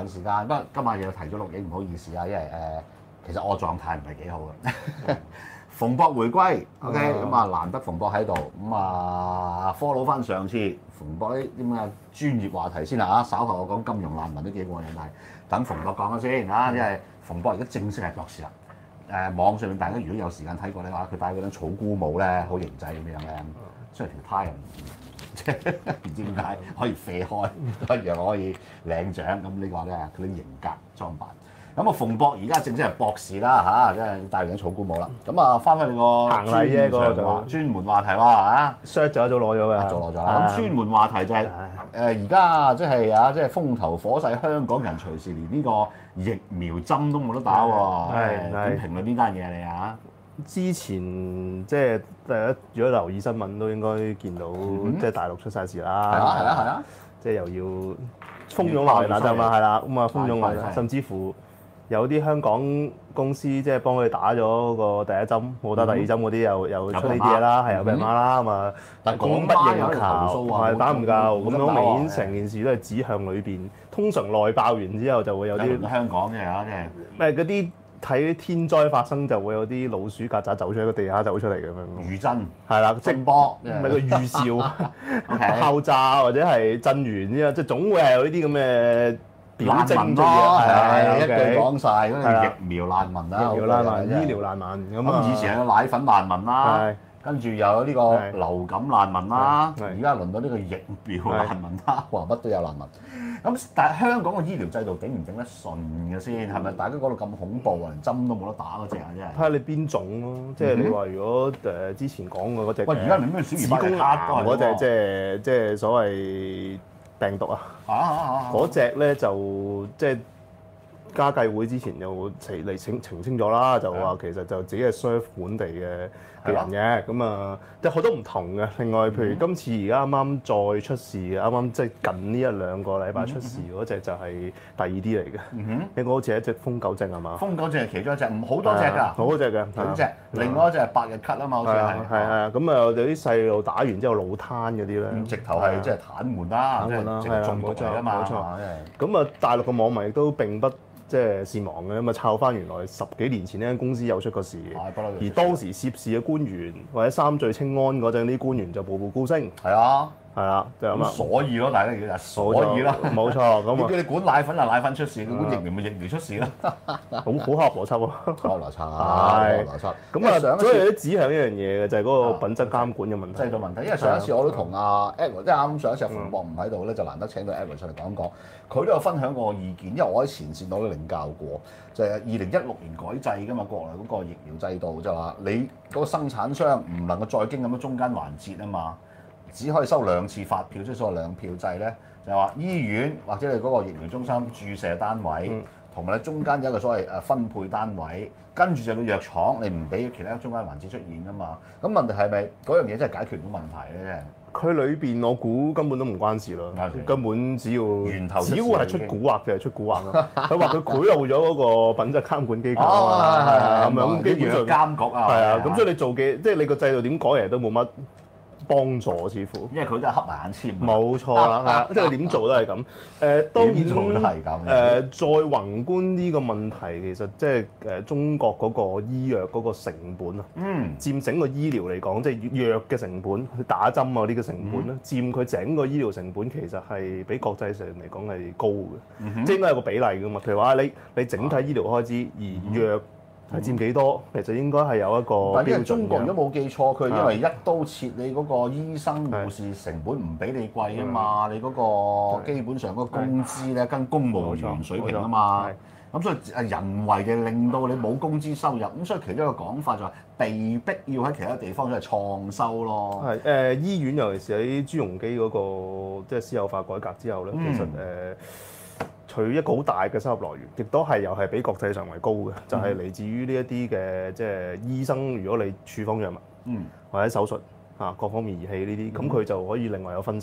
時間，不過今晚又提咗錄影，唔好意思啊，因為其實我狀態唔係幾好嘅。馮博回歸 ，OK， 咁啊難得馮博喺度，咁啊 follow 翻上次馮博啲咁嘅專業話題先啦嚇，稍後我講金融難民都幾過癮，但係等馮博講咗先嚇，因為馮博而家正式係博士啦。網上面大家如果有時間睇過咧話，佢戴嗰頂草菇帽咧，好型仔咁樣嘅，雖然條呔又即係唔知點解可以飛開，一樣可以領獎，咁呢個咧佢啲型格裝扮。咁啊，馮博而家正式係博士啦嚇，即係戴緊草菇帽啦。咁啊，翻返你個行禮啫，嗰個就專門話題喎嚇 ，cert 就一早攞咗嘅， 做攞咗啦。咁專門話題就係而家即係風頭火勢，香港人隨時連呢個疫苗針都冇得打喎。點評論呢單嘢你啊？ 之前即係大家如果留意新聞都應該見到，即係大陸出晒事啦。 係啊， 即係又要蜂擁落嚟打針啦，係啦，咁啊蜂擁落嚟，甚至乎有啲香港公司即係幫佢打咗個第一針，冇打第二針嗰啲又出呢啲嘢啦，係有病碼啦，咁啊， 但供不應求，係打唔夠，咁樣明顯成件事都係指向裏邊。通常內爆完之後就會有啲香港嘅嚇，即係咩嗰啲。睇天災發生就會有啲老鼠曱甴走出喺個地下走出嚟咁樣， 餘震係啦， 震波， 唔係個預兆，爆炸或者係震完之後，即係總會係有呢啲咁嘅表徵出嘅， 係一句講晒嗰啲疫苗難民啦， 疫苗難民、醫療難民咁啊， 以前有奶粉難民啦，跟住又有呢個流感難民啦，而家輪到呢個疫苗難民啦，哇乜都有難民。咁但係香港嘅醫療制度頂唔頂得順嘅先？係咪大家講到咁恐怖啊？連針都冇得打嗰隻啊！真係睇下你邊種咯，即係你話如果之前講嘅嗰隻， 喂而家連咩小兒科嗰隻即係所謂病毒啊，嗰隻咧就即係家計會之前又嚟澄清咗啦，就話其實就自己係 serve 本地嘅人嘅，咁啊即係好多唔同嘅。另外，譬如今次而家啱啱再出事嘅，啱啱即係近呢1-2個禮拜出事嗰隻就係第2啲嚟嘅。應該好似係一隻瘋狗症係嘛？ 瘋狗症係其中一隻，好多隻㗎， 好多隻嘅， 好隻。另外一隻係百日咳啊嘛，好似係。 係啊，咁啊有啲細路打完之後腦癱嗰啲咧， 直頭係即係癱瘓啦，即係中毒嚟啊嘛。冇錯。 咁啊，大陸嘅網民亦都並不即係善忘嘅，咁啊抄翻原來10幾年前呢間公司有出過事，而當時涉事嘅官員或者3聚氰胺嗰陣啲官員就步步高升。 係啊， 係啦，就咁啊。 所以咯，大家叫所以啦， 冇錯。咁啊， 叫你管奶粉就奶粉出事，管疫苗咪疫苗出事啦。 好合邏輯咯， 合邏輯係。 咁啊，所以有啲指向一樣嘢嘅就係嗰個品質監管嘅問題。 制度問題，因為上一次我都同阿 Edward，即係啱上一次馮博唔喺度咧，就難得請到 Edward 出嚟講講，佢都有分享過意見，因為我喺前線我都領教過，就係2016年改制㗎嘛，國內嗰個疫苗制度就話你嗰個生產商唔能夠再經咁樣中間環節啊嘛，只可以收2次發票，即係所謂2票制咧，就係話醫院或者你嗰個疫苗中心注射單位，同埋你中間有一個所謂分配單位，跟住就到藥廠，你唔俾其他中間環節出現㗎嘛，咁問題係咪嗰樣嘢真係解決唔到問題咧？ 佢裏邊我估根本都唔關事咯，根本只要源頭只要係出蠱惑嘅係出蠱惑咯。佢話佢賄賂咗嗰個品質監管機構啊， 咁樣基本上監局啊， 係啊，咁所以你做嘅即係你個制度點改嚟都冇乜幫助，似乎， 因為佢都係黑埋眼簽。 冇錯啦，即係點做都係咁。當然做都係咁。 再宏觀呢個問題，其實即係中國嗰個醫藥嗰個成本啊，佔整個醫療嚟講，即係藥嘅成本，打針啊呢個成本咧，佔佢整個醫療成本其實係比國際上嚟講係高嘅，即係應該有個比例㗎嘛。譬如話你整體醫療開支而藥係佔幾多？其實應該係有一個標準嘅。 但因為中國如果冇記錯，佢因為一刀切，你嗰個醫生護士成本唔比你貴啊嘛，你嗰個基本上嗰個工資咧跟公務員水平啊嘛，咁所以人為嘅令到你冇工資收入，咁所以其中一個講法就係被逼要喺其他地方即係創收咯。 係醫院尤其是喺朱鎔基嗰個即係私有化改革之後咧，其實除一個好大嘅收入來源，亦都係又係比國際上為高嘅，就係嚟自於呢一啲嘅即係醫生，如果你處方藥物，或者手術各方面儀器呢啲，咁佢就可以另外有分成。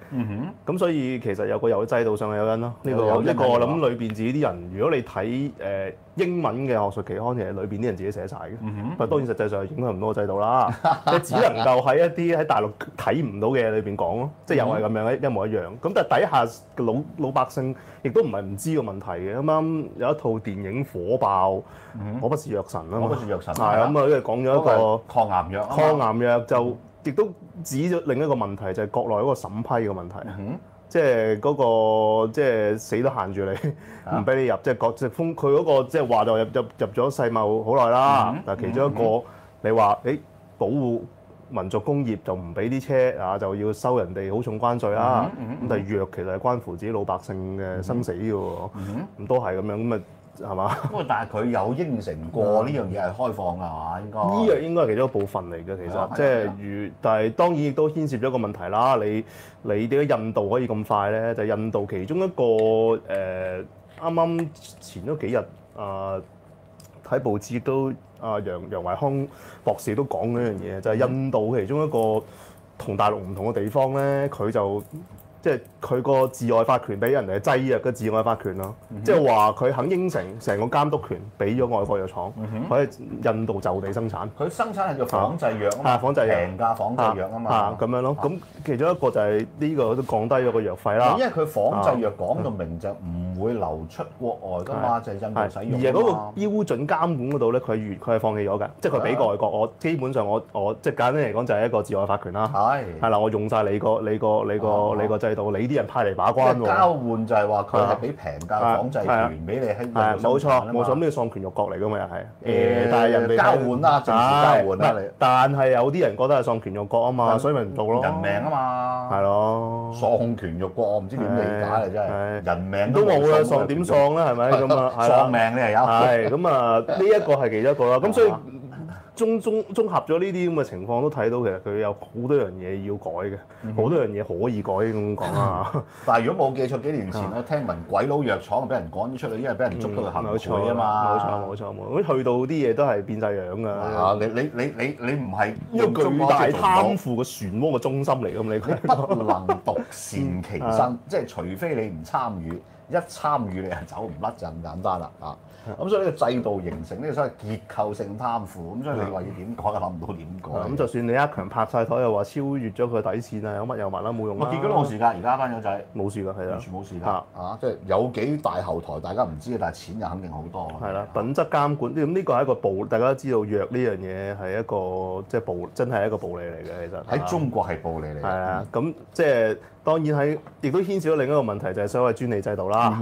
咁所以其實有制度上嘅誘因咯。呢個一個我諗裏邊自己啲人，如果你睇英文嘅學術期刊，其實裏邊啲人自己寫晒嘅。但當然實際上影響唔到個制度啦，即係只能夠喺一啲喺大陸睇唔到嘅嘢裏邊講咯，即係又係咁樣一模一樣。咁但係底下嘅老百姓亦都唔係唔知個問題嘅。啱啱有一套電影火爆，我不是藥神啊嘛， 我不是藥神係咁啊，因為講咗一個抗癌藥， 抗癌藥就亦都指咗另一個問題，就係國內嗰個審批嘅問題。即係嗰個即係死都限住你，唔俾你入，即係國籍封佢嗰個即係話就入咗世貿好耐啦。但係其中一個你話保護民族工業就唔俾啲車啊，就要收人哋好重關稅啦。咁但係藥其實係關乎自己老百姓嘅生死嘅喎，咁都係咁樣咁啊。係嘛？不過但係佢有應承過呢樣嘢係開放㗎嘛？應該呢樣應該係其中一部分嚟嘅，其實即係但係當然亦都牽涉咗一個問題啦。你點解印度可以咁快咧？就係印度其中一個啱啱前嗰幾日睇報紙都楊維康博士都講嗰樣嘢，就係印度其中一個同大陸唔同嘅地方咧，佢就即係佢個治外法權俾人哋制約嘅治外法權咯，即係話佢肯應承成個監督權俾咗外國藥廠，佢喺印度就地生產。 佢生產係叫仿製藥啊嘛， 仿製藥平價仿製藥啊嘛， 咁樣咯。咁其中一個就係呢個都降低咗個藥費啦。 因為佢仿製藥講到明就唔會流出國外㗎嘛，就係印度使用。 而係嗰個標準監管嗰度咧，佢係放棄咗㗎，即係佢俾外國，我基本上我即係簡單嚟講就係一個治外法權啦。係啦，我用晒你個制度，你啲人派嚟把關喎。 交換就係話佢係俾平價仿製權俾你喺印度生產。 冇錯，呢個喪權辱國嚟㗎嘛又係。但係人哋交換啦，政治交換啦你。 但係有啲人覺得係喪權辱國啊嘛，所以咪唔到咯。 人命啊嘛。係咯。 喪權辱國我唔知點理解啊真係。人命都冇啦，喪點喪啦係咪咁啊？ 喪命你係有。 係咁啊，呢一個係其中一個啦。咁所以綜合咗呢啲咁嘅情況都睇到，其實佢有好多樣嘢要改嘅，好多樣嘢可以改咁講啊。 但係如果冇記錯，幾年前我聽聞鬼佬藥廠俾人趕咗出去，因為俾人捉到佢行賄啊嘛。 冇錯。咁去到啲嘢都係變晒樣㗎。 你唔係一個巨大貪腐嘅漩渦嘅中心嚟㗎嘛？ 你不能獨善其身，即係除非你唔參與，一參與你係走唔甩就咁簡單啦啊！咁所以呢個制度形成呢個所謂結構性貪腐，咁所以你話要點改，諗唔到點改。 咁就算李克強拍晒台又話超越咗佢底線啊，有乜有物啦，冇用啦。 結果都冇事㗎，而家班友仔冇事㗎，係啊， 完全冇事㗎。即係有幾大後台，大家唔知嘅，但係錢就肯定好多。 係啦，品質監管咁呢個係一個暴，大家都知道藥呢樣嘢係一個即係暴，真係一個暴利嚟嘅，其實喺中國係暴利嚟嘅。 係啊，咁即係當然亦都牽涉咗另一個問題，就係所謂專利制度啦。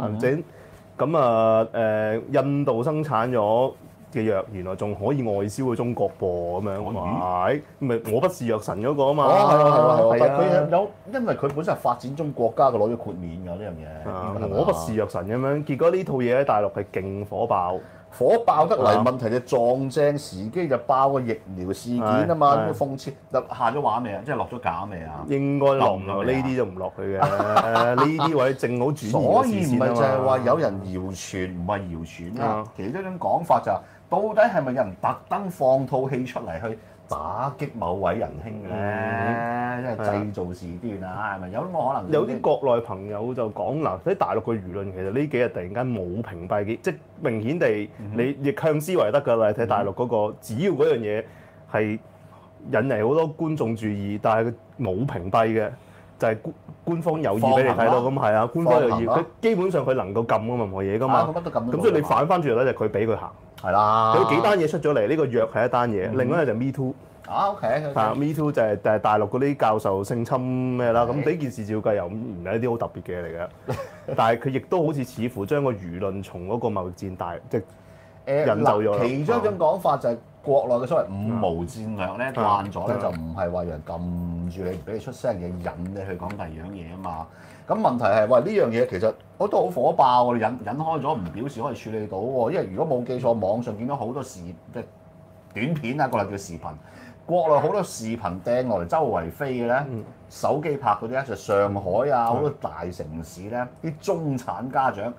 印度生產咗嘅藥，原來仲可以外銷去中國噃，咁樣係咪我不是藥神嗰個啊嘛？ 係但係佢有，因為佢本身係發展中國家嘅，攞咗豁免㗎呢樣嘢。 我不是藥神咁樣，結果呢套嘢喺大陸係勁火爆。 火爆得嚟，問題就撞正時機就爆個疫苗事件啊嘛，咁諷刺就下咗畫未啊？即係落咗架未啊？ 應該落唔落？呢啲就唔落去嘅，呢啲位正好轉移所以唔係就係話有人謠傳，唔係謠傳啦。其中一種講法就係，到底係咪有人特登放套戲出嚟去打擊某位仁兄咧？即係製造事端啊？係咪有冇可能？ 有啲國內朋友就講嗱，喺大陸嘅輿論其實呢幾日突然間冇屏蔽嘅，即係明顯地你逆向思維得㗎啦。睇大陸嗰個，只要嗰樣嘢係引嚟好多觀眾注意，但係佢冇屏蔽嘅，就係官方有意俾你睇到咁係啊。官方有意，佢基本上佢能夠禁咁任何嘢㗎嘛。咁所以你反翻轉頭咧，就佢俾佢行。 係啦。 有幾單嘢出咗嚟，呢個藥係一單嘢，另外就 Me Too。 OK。 Me Too 就係大陸嗰啲教授性侵咩啦，咁呢件事照計又唔係一啲好特別嘅嘢嚟嘅，但係佢亦都好似乎將個輿論從嗰個貿易戰即係引走咗。 其中一種講法就係國內嘅所謂五無戰略咧，慣咗咧就唔係話人撳住你唔俾你出聲嘅，引你去講第二樣嘢啊嘛。咁問題係，喂呢樣嘢其實我都好火爆喎，引開咗唔表示可以處理到喎，因為如果冇記錯，網上見到好多即係短片啊，國內叫視頻。國內好多視頻掟落嚟周圍飛嘅咧，手機拍嗰啲咧就上海啊，好多大城市咧，啲中產家長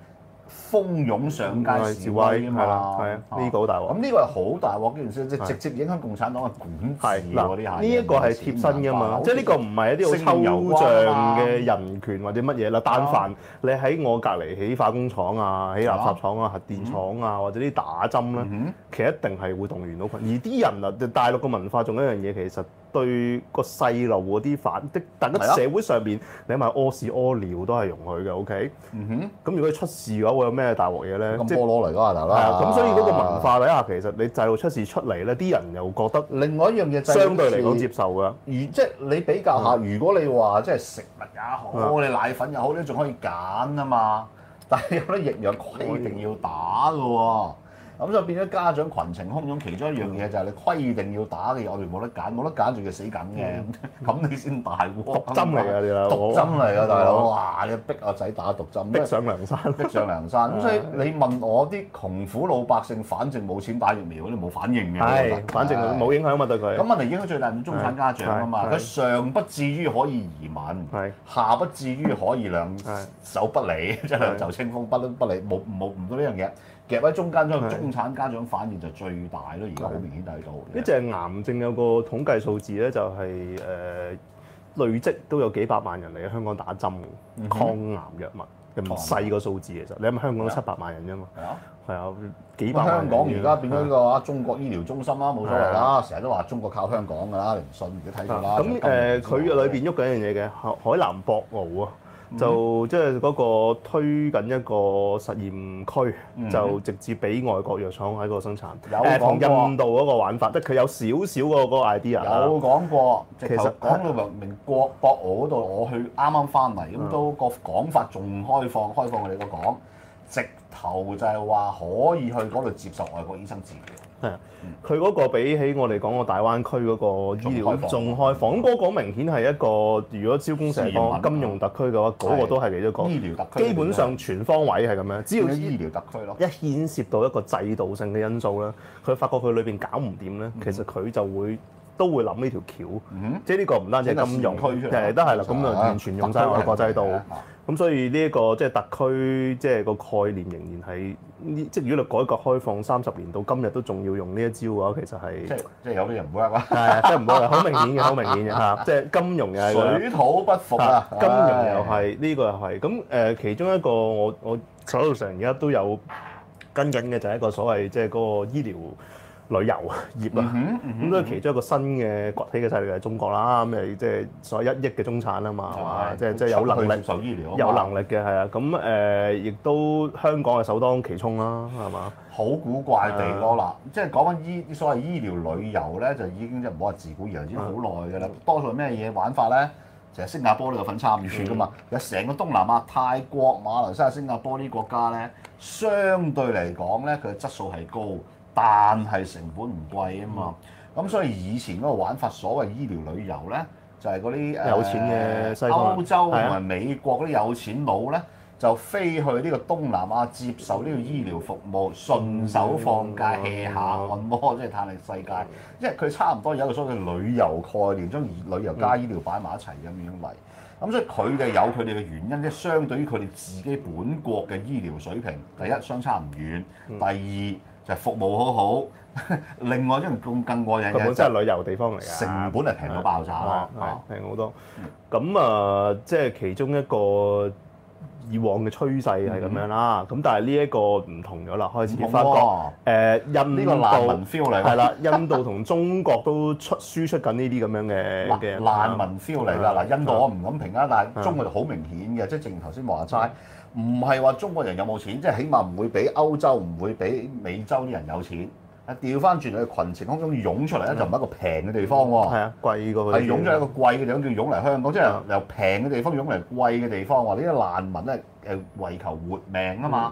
蜂擁上街示威啊嘛， 係啊，呢個好大鑊。 咁呢個係好大鑊嘅件事，即係直接影響共產黨嘅管治喎。呢下呢一個係貼身㗎嘛，即係呢個唔係一啲好抽象嘅人權或者乜嘢啦。但凡你喺我隔離起化工廠啊、起垃圾廠啊、核電廠啊，或者啲打針咧，其實一定係會動員到佢。而啲人啊，大陸嘅文化仲有一樣嘢，其實對個細路嗰啲大家社會上邊，你咪屙屎屙尿都係容許嘅，OK？咁如果出事嘅話，會有咩大鑊嘢咧？ 咁菠蘿嚟㗎，大佬。 係啊，咁所以嗰個文化底下，其實你細路出事出嚟咧，啲人又覺得另外一樣嘢相對嚟講接受㗎。 即係你比較下，如果你話即係食物也好，你奶粉又好，你仲可以揀啊嘛。但係有啲疫苗規定要打㗎喎。咁就變咗家長群情洶湧，其中一樣嘢就係你規定要打嘅嘢，我哋冇得揀，冇得揀仲要死緊嘅，咁你先大鑊。 毒針嚟㗎，你話毒針嚟㗎，大佬！哇！你逼個仔打毒針， 逼上梁山， 逼上梁山。咁所以你問我啲窮苦老百姓，反正冇錢打疫苗，你冇反應嘅。 係，反正冇影響嘛對佢。 咁問題影響最大係中產家長啊嘛，佢上不至於可以移民，下不至於可以兩手不離，即係兩袖清風不離，冇唔到呢樣嘢。夾喺中間，中產家長反應就最大咯。而家好明顯睇到。 呢隻癌症有個統計數字咧，就係累積都有幾百萬人嚟香港打針抗癌藥物，又唔細個數字其實。你諗香港都700萬人啫嘛。係啊，幾百萬人。香港而家變咗個中國醫療中心啦，冇所謂啦。成日都話中國靠香港㗎啦，你唔信而家睇到啦。 咁佢裏邊喐緊一樣嘢嘅海南博鰲啊。就即係嗰個推緊一個實驗區，就直接俾外國藥廠喺嗰度生產。同印度嗰個玩法，即係佢有少少嗰個 idea。 有講過，其實講到明博鰲嗰度，我去啱啱翻嚟，咁都個講法仲開放佢哋個講，直頭就係話可以去嗰度接受外國醫生治療。 係啊，佢嗰個比起我哋講個大灣區嗰個醫療仲開放，咁嗰個明顯係一個，如果招工社講金融特區嘅話，嗰個都係其中一個醫療特區， 基本上全方位係咁樣。只要醫療特區咯， 一牽涉到一個制度性嘅因素咧，佢發覺佢裏邊搞唔掂咧，其實佢就都會諗呢條橋，即係呢個唔單止係金融，其實都係啦，咁就完全用晒外國制度。咁所以呢一個即係特區，即係個概念仍然係即係如果你改革開放30年到今日都仲要用呢一招嘅話，其實係即係有啲人唔 work 啦。 係，即係唔 work，好明顯嘅，好明顯嘅嚇。即係金融又係水土不服啊！ 金融又係呢個又係。咁其中一個我手頭上而家都有跟緊嘅就係一個所謂即係嗰個醫療旅遊業啦，咁都係其中一個新嘅崛起嘅勢力係中國啦，咁誒即係所謂1億嘅中產啊嘛，係嘛？即係有能力受醫療， 有能力嘅係啊，咁亦都香港係首當其衝啦，係嘛？ 好古怪地咯嗱，即係講緊所謂醫療旅遊咧，就已經即係唔好話自古以來已經好耐㗎啦。多數係咩嘢玩法咧？就係新加坡都有份參與㗎嘛。有成個東南亞、泰國、馬來西亞、新加坡呢啲國家咧，相對嚟講咧，佢嘅質素係高。但係成本唔貴啊嘛，咁所以以前嗰個玩法，所謂醫療旅遊咧，就係嗰啲有錢嘅西方歐洲同埋美國嗰啲有錢佬咧，就飛去呢個東南亞接受呢個醫療服務，順手放假 hea 下按摩，即係嘆世界。因為佢差唔多有一個所謂旅遊概念，將旅遊加醫療擺埋一齊咁樣嚟。咁所以佢哋有佢哋嘅原因，即係相對於佢哋自己本國嘅醫療水平，第一相差唔遠，第二就係服務好好，另外一樣更過癮嘅真係旅遊地方嚟㗎， 成本係平到爆炸啦， 平好多。咁即係其中一個以往嘅趨勢係咁樣啦。咁但係呢一個唔同咗啦，開始發覺印度難民 feel 嚟， 係啦，印度同中國都輸出緊呢啲咁樣嘅難民 feel 嚟㗎。嗱，印度我唔敢評啊，但係中國就好明顯嘅，即係正如頭先話齋。唔係話中國人有冇錢，即係起碼唔會比歐洲、唔會比美洲啲人有錢。調翻轉嚟，群情洶湧湧出嚟咧，就唔係一個平嘅地方喎。係啊，貴過佢。 係湧咗一個貴嘅地方，叫湧嚟香港，即係由平嘅地方湧嚟貴嘅地方。話呢啲難民咧為求活命啊嘛。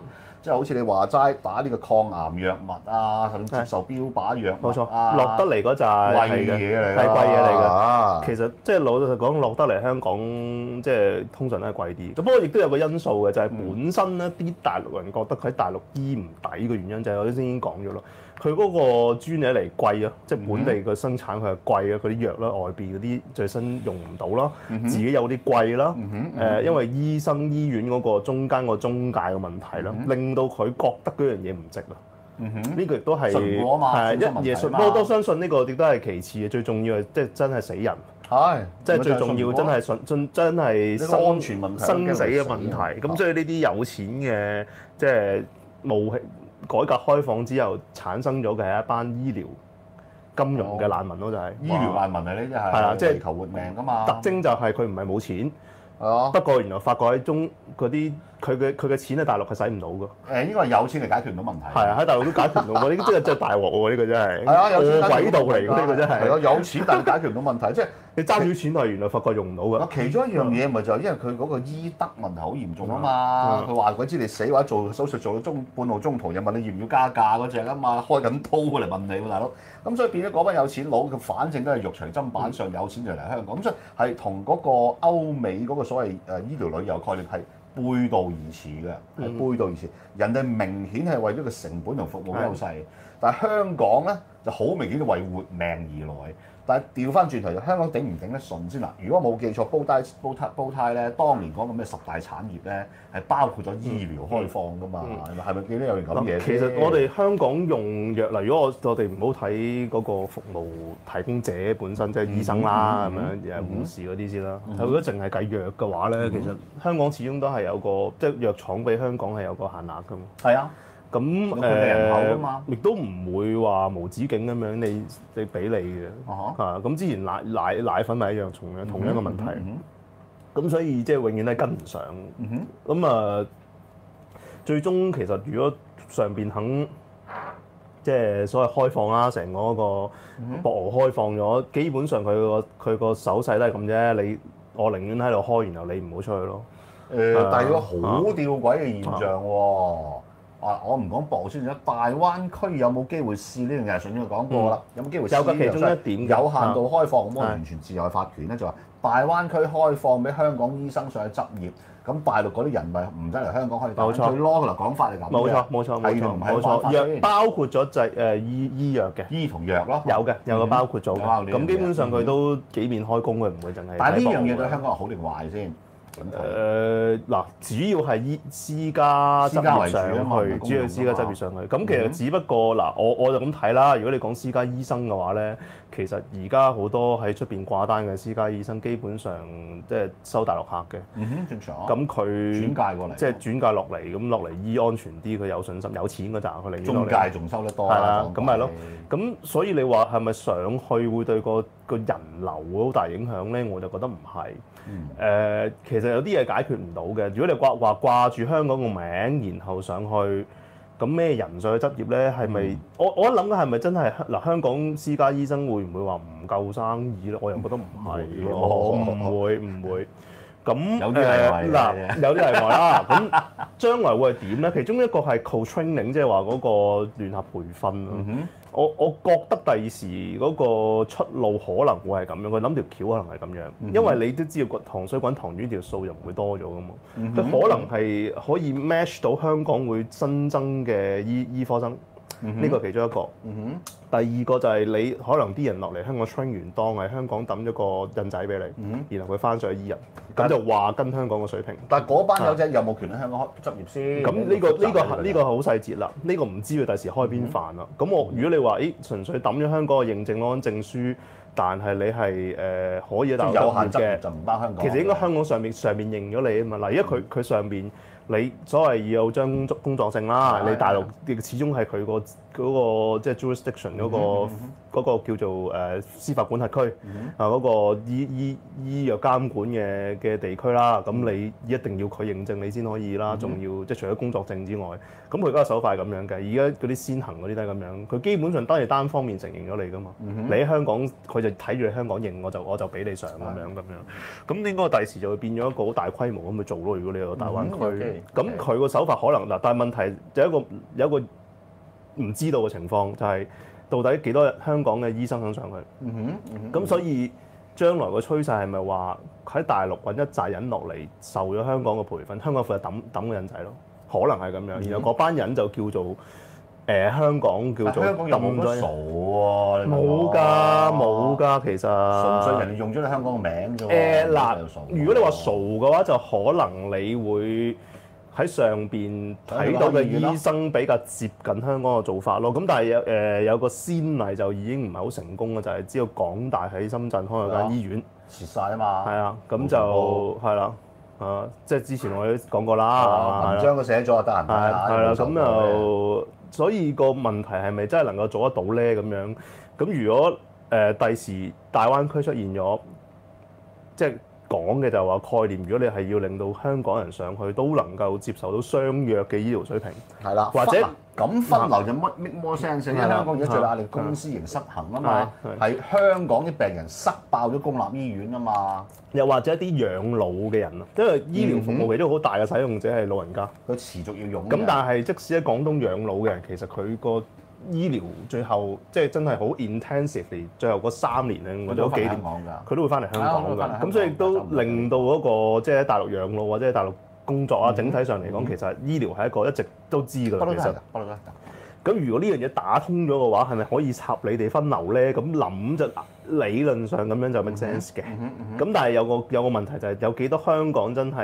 即係好似你話齋打呢個抗癌藥物啊，甚至接受標靶藥物冇錯， 啊， 落得嚟嗰扎貴嘢嚟㗎， 係貴嘢嚟㗎。 啊其實即係老實講，落得嚟香港即係通常都係貴啲。咁不過亦都有個因素嘅，就係本身咧啲大陸人覺得佢喺大陸醫唔抵嘅原因，就係我頭先已經講咗咯。佢嗰個專利嚟貴啊，即係本地嘅生產佢係貴啊，嗰啲藥啦，外邊嗰啲最新用唔到啦，自己有啲貴啦。因為醫生醫院嗰個中間個中介嘅問題啦，令到佢覺得嗰樣嘢唔值啊。呢個亦都係係一嘢信，我都相信呢個亦都係其次嘅，最重要係即係真係死人。 係， 即係最重要，真係真係安全問題、 生死嘅問題。咁所以呢啲有錢嘅，即係冇改革開放之後產生咗嘅係一班醫療金融嘅難民咯，就係醫療難民啊！呢啲係係啦，即係求活命㗎嘛。 特徵就係佢唔係冇錢， 係啊。 不過原來發覺喺中嗰啲佢嘅錢喺大陸係使唔到㗎。 誒應該係有錢嚟解決唔到問題。 係啊，喺大陸都解決唔到喎！呢個真係大鑊喎！呢個真係係啊，有錢軌道嚟㗎，呢個真係。 係咯，有錢但係解決唔到問題，即係你揸住錢係原來發覺用唔到㗎。 其中一樣嘢咪就係因為佢嗰個醫德問題好嚴重啊嘛。佢話鬼知你死或者做手術做到半路中途，又問你要唔要加價嗰只啊嘛，開緊刀嚟問你喎大佬。咁所以變咗嗰班有錢佬，佢反正都係肉隨砧板上有錢就嚟香港。咁所以係同嗰個歐美嗰個所謂醫療旅遊概念係背道而馳嘅，係背道而馳。人哋明顯係為咗個成本同服務優勢，但係香港咧就好明顯係為活命而來。但係調翻轉頭，香港頂唔頂得順先嗱？如果冇記錯，煲呔咧，當年講嘅咩十大產業咧，係包括咗醫療開放噶嘛？係咪記得有樣咁嘢？ 其實我哋香港用藥，如果我哋唔好睇嗰個服務提供者本身，即係醫生啦，咁樣又係護士嗰啲先啦。如果淨係計藥嘅話咧，其實香港始終都係有個即係藥廠比香港係有個限額噶嘛。 係啊。 咁亦都唔會話無止境咁樣你俾你嘅，咁之前奶粉咪一樣同樣嘅問題，咁所以即係永遠都係跟唔上。咁最終其實如果上邊肯即係所謂開放啦，成個嗰個博鰲開放咗，基本上佢個手勢都係咁啫。我寧願喺度開，然後你唔好出去咯。 但係有個好吊詭嘅現象喎。我唔講博先啦，大灣區有冇機會試呢樣嘢？上次講過啦，有冇機會試？ 有嘅，其中一點有限度開放，咁我完全自由發權咧，就話大灣區開放俾香港醫生上去執業，咁大陸嗰啲人咪唔使嚟香港可以打佢攞㗎啦，講法係咁嘅。冇錯， 藥包括咗就係醫藥嘅， 醫同藥咯。 有個包括咗嘅，咁基本上佢都幾面開工嘅，唔會淨係。 但係呢樣嘢對香港係好定壞先？ 嗱，主要係私家執業上去，主要私家執業上去。咁其實只不過嗱，我就咁睇啦。如果你講私家醫生嘅話咧，其實而家好多喺出邊掛單嘅私家醫生，基本上即係收大陸客嘅。 正常。 咁佢轉介過嚟， 即係轉介落嚟，咁落嚟醫安全啲，佢有信心、有錢嗰陣，佢寧願中介仲收得多。 係啦，咁咪咯。咁所以你話係咪上去會對個人流會好大影響咧？我就覺得唔係。其實有啲嘢解決唔到嘅。如果你掛住香港個名，然後上去，咁咩人上去執業咧？係咪我一諗緊係咪真係嗱？香港私家醫生會唔會話唔夠生意咧？我又覺得唔係，唔會。咁有啲例外啦。咁將來會係點咧？其中一個係 co-training，即係話嗰個聯合培訓。我覺得第時嗰個出路可能會係咁樣，佢諗條橋可能係咁樣，因為你都知道糖水滾糖魚條數又唔會多咗噶嘛，佢可能係可以 match 到香港會新增嘅醫科生，呢個其中一個。第二個就係你可能啲人落嚟香港 train 完，當係香港抌咗個印仔俾你，然後佢翻上去醫人，咁就話跟香港嘅水平。 但係嗰班友仔有冇權喺香港執業先？ 咁呢個好細節啦，呢個唔知佢第時開邊飯啦。咁如果你話純粹抌咗香港嘅認證攞證書，但係你係可以喺大陸執業嘅， 就唔包香港。 其實應該香港上面認咗你啊嘛。嗱，而家佢上邊你所謂要有張工作證啦，你大陸亦始終係佢嗰個即係 jurisdiction 嗰個嗰個叫做司法管轄區嗰個醫藥監管嘅地區啦，咁你一定要佢認證你先可以啦，仲要即係除咗工作證之外，咁佢而家手法係咁樣嘅，而家嗰啲先行嗰啲都係咁樣，佢基本上都係單方面承認咗你噶嘛，你喺香港佢就睇住你香港認我就俾你上咁樣，咁應該第時就會變咗一個好大規模咁去做咯。如果你有個大灣區，咁佢個手法可能嗱，但係問題就有一個唔知道嘅情況，就係到底幾多香港嘅醫生肯上去？咁所以將來個趨勢係咪話喺大陸揾一紮人落嚟受咗香港嘅培訓，香港負責抌個人仔咯？可能係咁樣，然後嗰班人就叫做香港叫做香港有冇乜傻喎？ 冇㗎，其實純粹人哋用咗你香港嘅名啫喎。 嗱，如果你話傻嘅話，就可能你會喺上邊睇到嘅醫生比較接近香港嘅做法咯。咁但係有個先例就已經唔係好成功嘅，就係知道港大喺深圳開咗間醫院， 蝕晒啊嘛。 係啊，咁就係啦。即係之前我都講過啦， 文章都寫咗就得人睇啦。 係啦，咁就所以個問題係咪真係能夠做得到咧？咁樣咁如果第時大灣區出現咗，即係講嘅就係話概念，如果你係要令到香港人上去都能夠接受到相約嘅醫療水平， 係啦， 或者咁分流就 make more sense，因為香港而家最大壓力公私營失衡啊嘛，係香港啲病人塞爆咗公立醫院啊嘛， 又或者一啲養老嘅人啊，因為醫療服務其中好大嘅使用者係老人家， 佢持續要用。 咁但係即使喺廣東養老嘅人，其實佢個醫療最後即係真係好 intensively， 最後嗰3年咧或者幾年，佢都會翻嚟香港㗎。咁所以亦都令到嗰個即係喺大陸養老或者喺大陸工作啊，整體上嚟講，其實醫療係一個一直都知㗎啦。其實，咁如果呢樣嘢打通咗嘅話，係咪可以合理地分流咧？咁諗就理論上咁樣就 make sense 嘅。咁但係有個問題就係有幾多香港真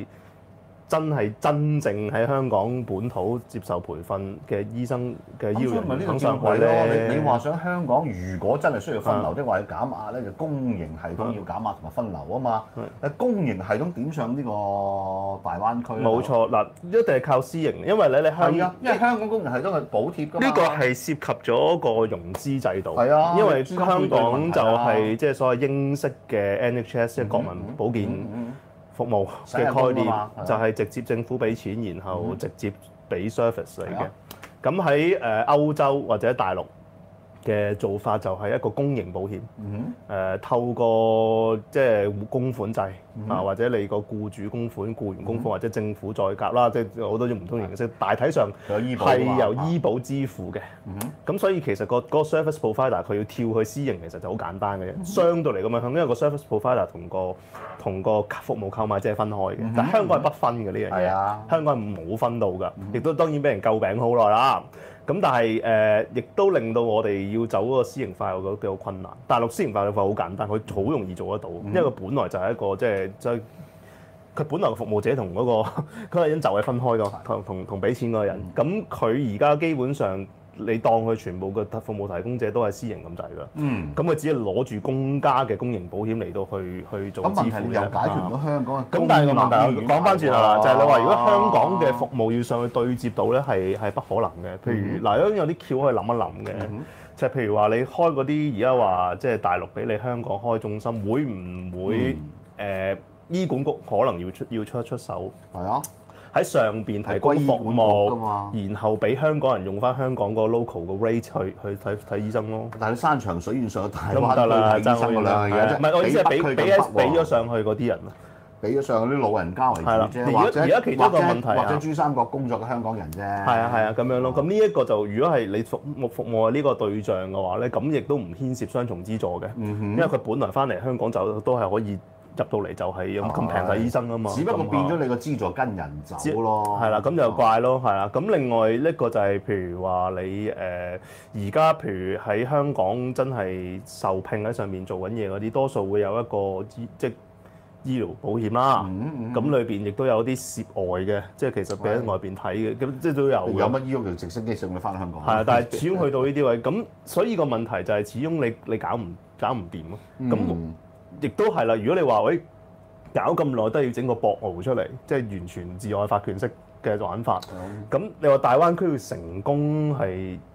正喺香港本土接受培訓嘅醫生嘅醫療人員肯上去咧？ 你話想香港如果真係需要分流的話，要減壓咧，就公營系統要減壓同埋分流啊嘛。但公營系統點上呢個大灣區？ 冇錯，嗱，一定係靠私營，因為你因為香港公營系統係補貼㗎嘛。 呢個係涉及咗個融資制度。 係啊， 因為香港就係即係所謂英式嘅 NHS， 即係國民保健服務嘅概念，就係直接政府俾錢，然後直接俾 service 嚟嘅。咁喺歐洲或者大陸嘅做法就係一個公營保險，透過即係供款制啊，或者你個僱主供款、僱員供款或者政府再夾啦，即係好多種唔同形式。大體上係由醫保支付嘅。咁所以其實個 service provider 佢要跳去私營，其實就好簡單嘅啫。相對嚟咁樣，因為個 service provider 同個服務購買者係分開嘅，但香港係不分嘅呢樣嘢。香港係冇分到㗎，亦都當然俾人詬病好耐啦。咁但係亦都令到我哋要走嗰個私營化，我覺得比較困難。大陸私營化嘅話好簡單，佢好容易做得到，因為佢本來就係一個即係佢本來嘅服務者同嗰個人就係分開㗎，同俾錢嗰個人。咁佢而家基本上你當佢全部嘅服務提供者都係私營咁滯㗎。咁佢只係攞住公家嘅公營保險嚟到去做支付嘅。 又解決唔到香港嘅。 咁但係個問題講翻轉頭啦，就係你話如果香港嘅服務要上去對接到咧，係不可能嘅。譬如嗱，有啲橋可以諗一諗嘅，就係譬如話你開嗰啲而家話即係大陸俾你香港開中心，會唔會醫管局可能要出手？係啊。喺上邊提供服務，然後俾香港人用翻香港個 local 個 rate 去睇醫生咯。 但係你山長水遠上去大灣區睇醫生嗰兩樣嘢啫。 唔係我意思係俾咗上去嗰啲人啊， 俾咗上去啲老人家為主啫。 而家其中一個問題或者珠三角工作嘅香港人啫。 係啊咁樣咯。咁呢一個就如果係你服務呢個對象嘅話咧，咁亦都唔牽涉雙重資助嘅，因為佢本來翻嚟香港就都係可以。入到嚟就係咁平睇醫生啊嘛， 只不過變咗你個資助跟人走咯， 係啦，咁就怪咯，係啦。咁另外一個就係譬如話你而家譬如喺香港真係受聘喺上面做緊嘢嗰啲，多數會有一個即係醫療保險啦。咁裏邊亦都有啲涉外嘅，即係其實俾喺外邊睇嘅，咁即係都有。 有乜醫療直升機送你翻香港？ 係啊，但係始終去到呢啲位，咁所以個問題就係始終你搞唔掂咯。咁亦都係啦，如果你話喂搞咁耐都要整個博鰲出嚟，即係完全自愛法權式嘅玩法，咁你話大灣區要成功係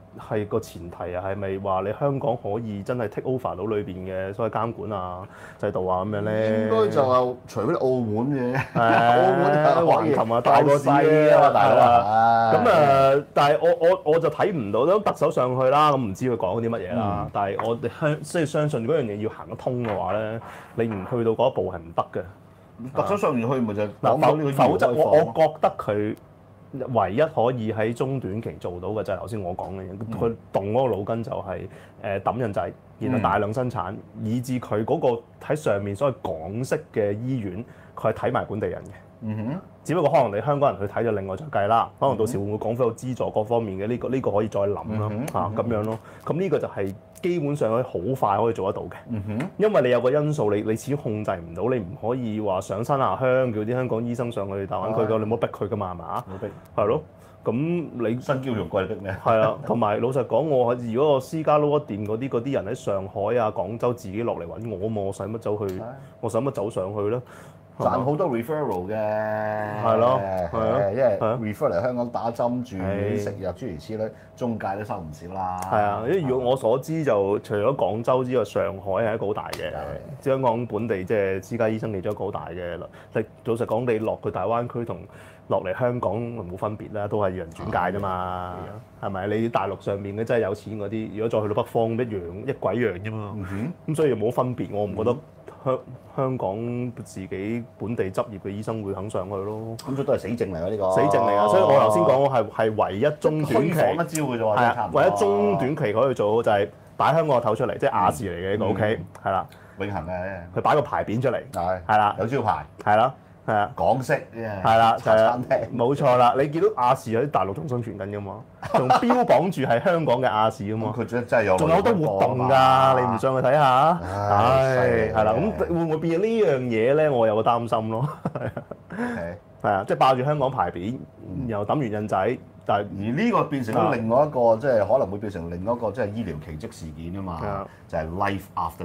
係個前提啊？係咪話你香港可以真係 take over 到裏邊嘅所謂監管啊、制度啊咁樣咧？ 應該就係除非澳門嘅， 澳門橫琴啊大過啲啊嘛，大佬啊！咁但係我就睇唔到，都特首上去啦，咁唔知佢講啲乜嘢啦。但係我哋即係相信嗰樣嘢要行得通嘅話咧，你唔去到嗰一步係唔得嘅。 特首上完去咪就講到呢個否則我覺得佢唯一可以喺中短期做到嘅就係頭先我講嘅嘢，佢動嗰個腦筋就係抌印仔，然後大量生產，以至佢嗰個喺上面所謂港式嘅醫院，佢係睇埋本地人嘅。只不過可能你香港人去睇就另外再計啦，可能到時會唔會港府有資助各方面嘅呢個可以再諗啦咁樣咯。咁呢個就係基本上可以好快可以做得到嘅。因為你有個因素，你始終控制唔到，你唔可以話上山下鄉叫啲香港醫生上去大灣區㗎，你唔好逼佢㗎嘛，係嘛？唔好逼。係咯。咁你新疆用貴逼咩？ 係啊，同埋老實講，如果我私家撈一店嗰啲人喺上海啊、廣州自己落嚟揾我嘛，我使乜走去？我使乜走上去咧？ 賺好多 referral 嘅， 係咯， 因為 refer 嚟香港打針住食藥諸如此類，中介都收唔少啦。 係啊，因為如果我所知就除咗廣州之外，上海係一個好大嘅，香港本地即係私家醫生其中一個好大嘅。老實講，你落去大灣區同落嚟香港冇分別啦，都係要人轉介啫嘛，係咪？你大陸上面嘅真係有錢嗰啲，如果再去到北方一樣一鬼樣啫嘛。咁所以冇分別，我唔覺得。香港自己本地執業嘅醫生會肯上去咯，咁所以都係死症嚟㗎呢個。死症嚟㗎，所以我頭先講我係唯一中短期講一招嘅啫喎， 係啊，唯一中短期可以做好就係擺香港個頭出嚟，即係亞視嚟嘅呢個 OK，係啦， 永恆嘅， 佢擺個牌匾出嚟，係啦， 有招牌， 係啦。係啊， 港式係啦，就係冇錯啦。你見到亞視喺大陸仲生存緊㗎嘛？仲標榜住係香港嘅亞視㗎嘛？ 佢真係有， 仲有好多活動㗎，你唔上去睇下？係啦，咁會唔會變咗呢樣嘢咧？我有個擔心咯。係啊，即係爆住香港牌匾，然後抌完印仔。但係而呢個變成咗另外一個，即係可能會變成另一個即係醫療奇蹟事件啊嘛，就係 life after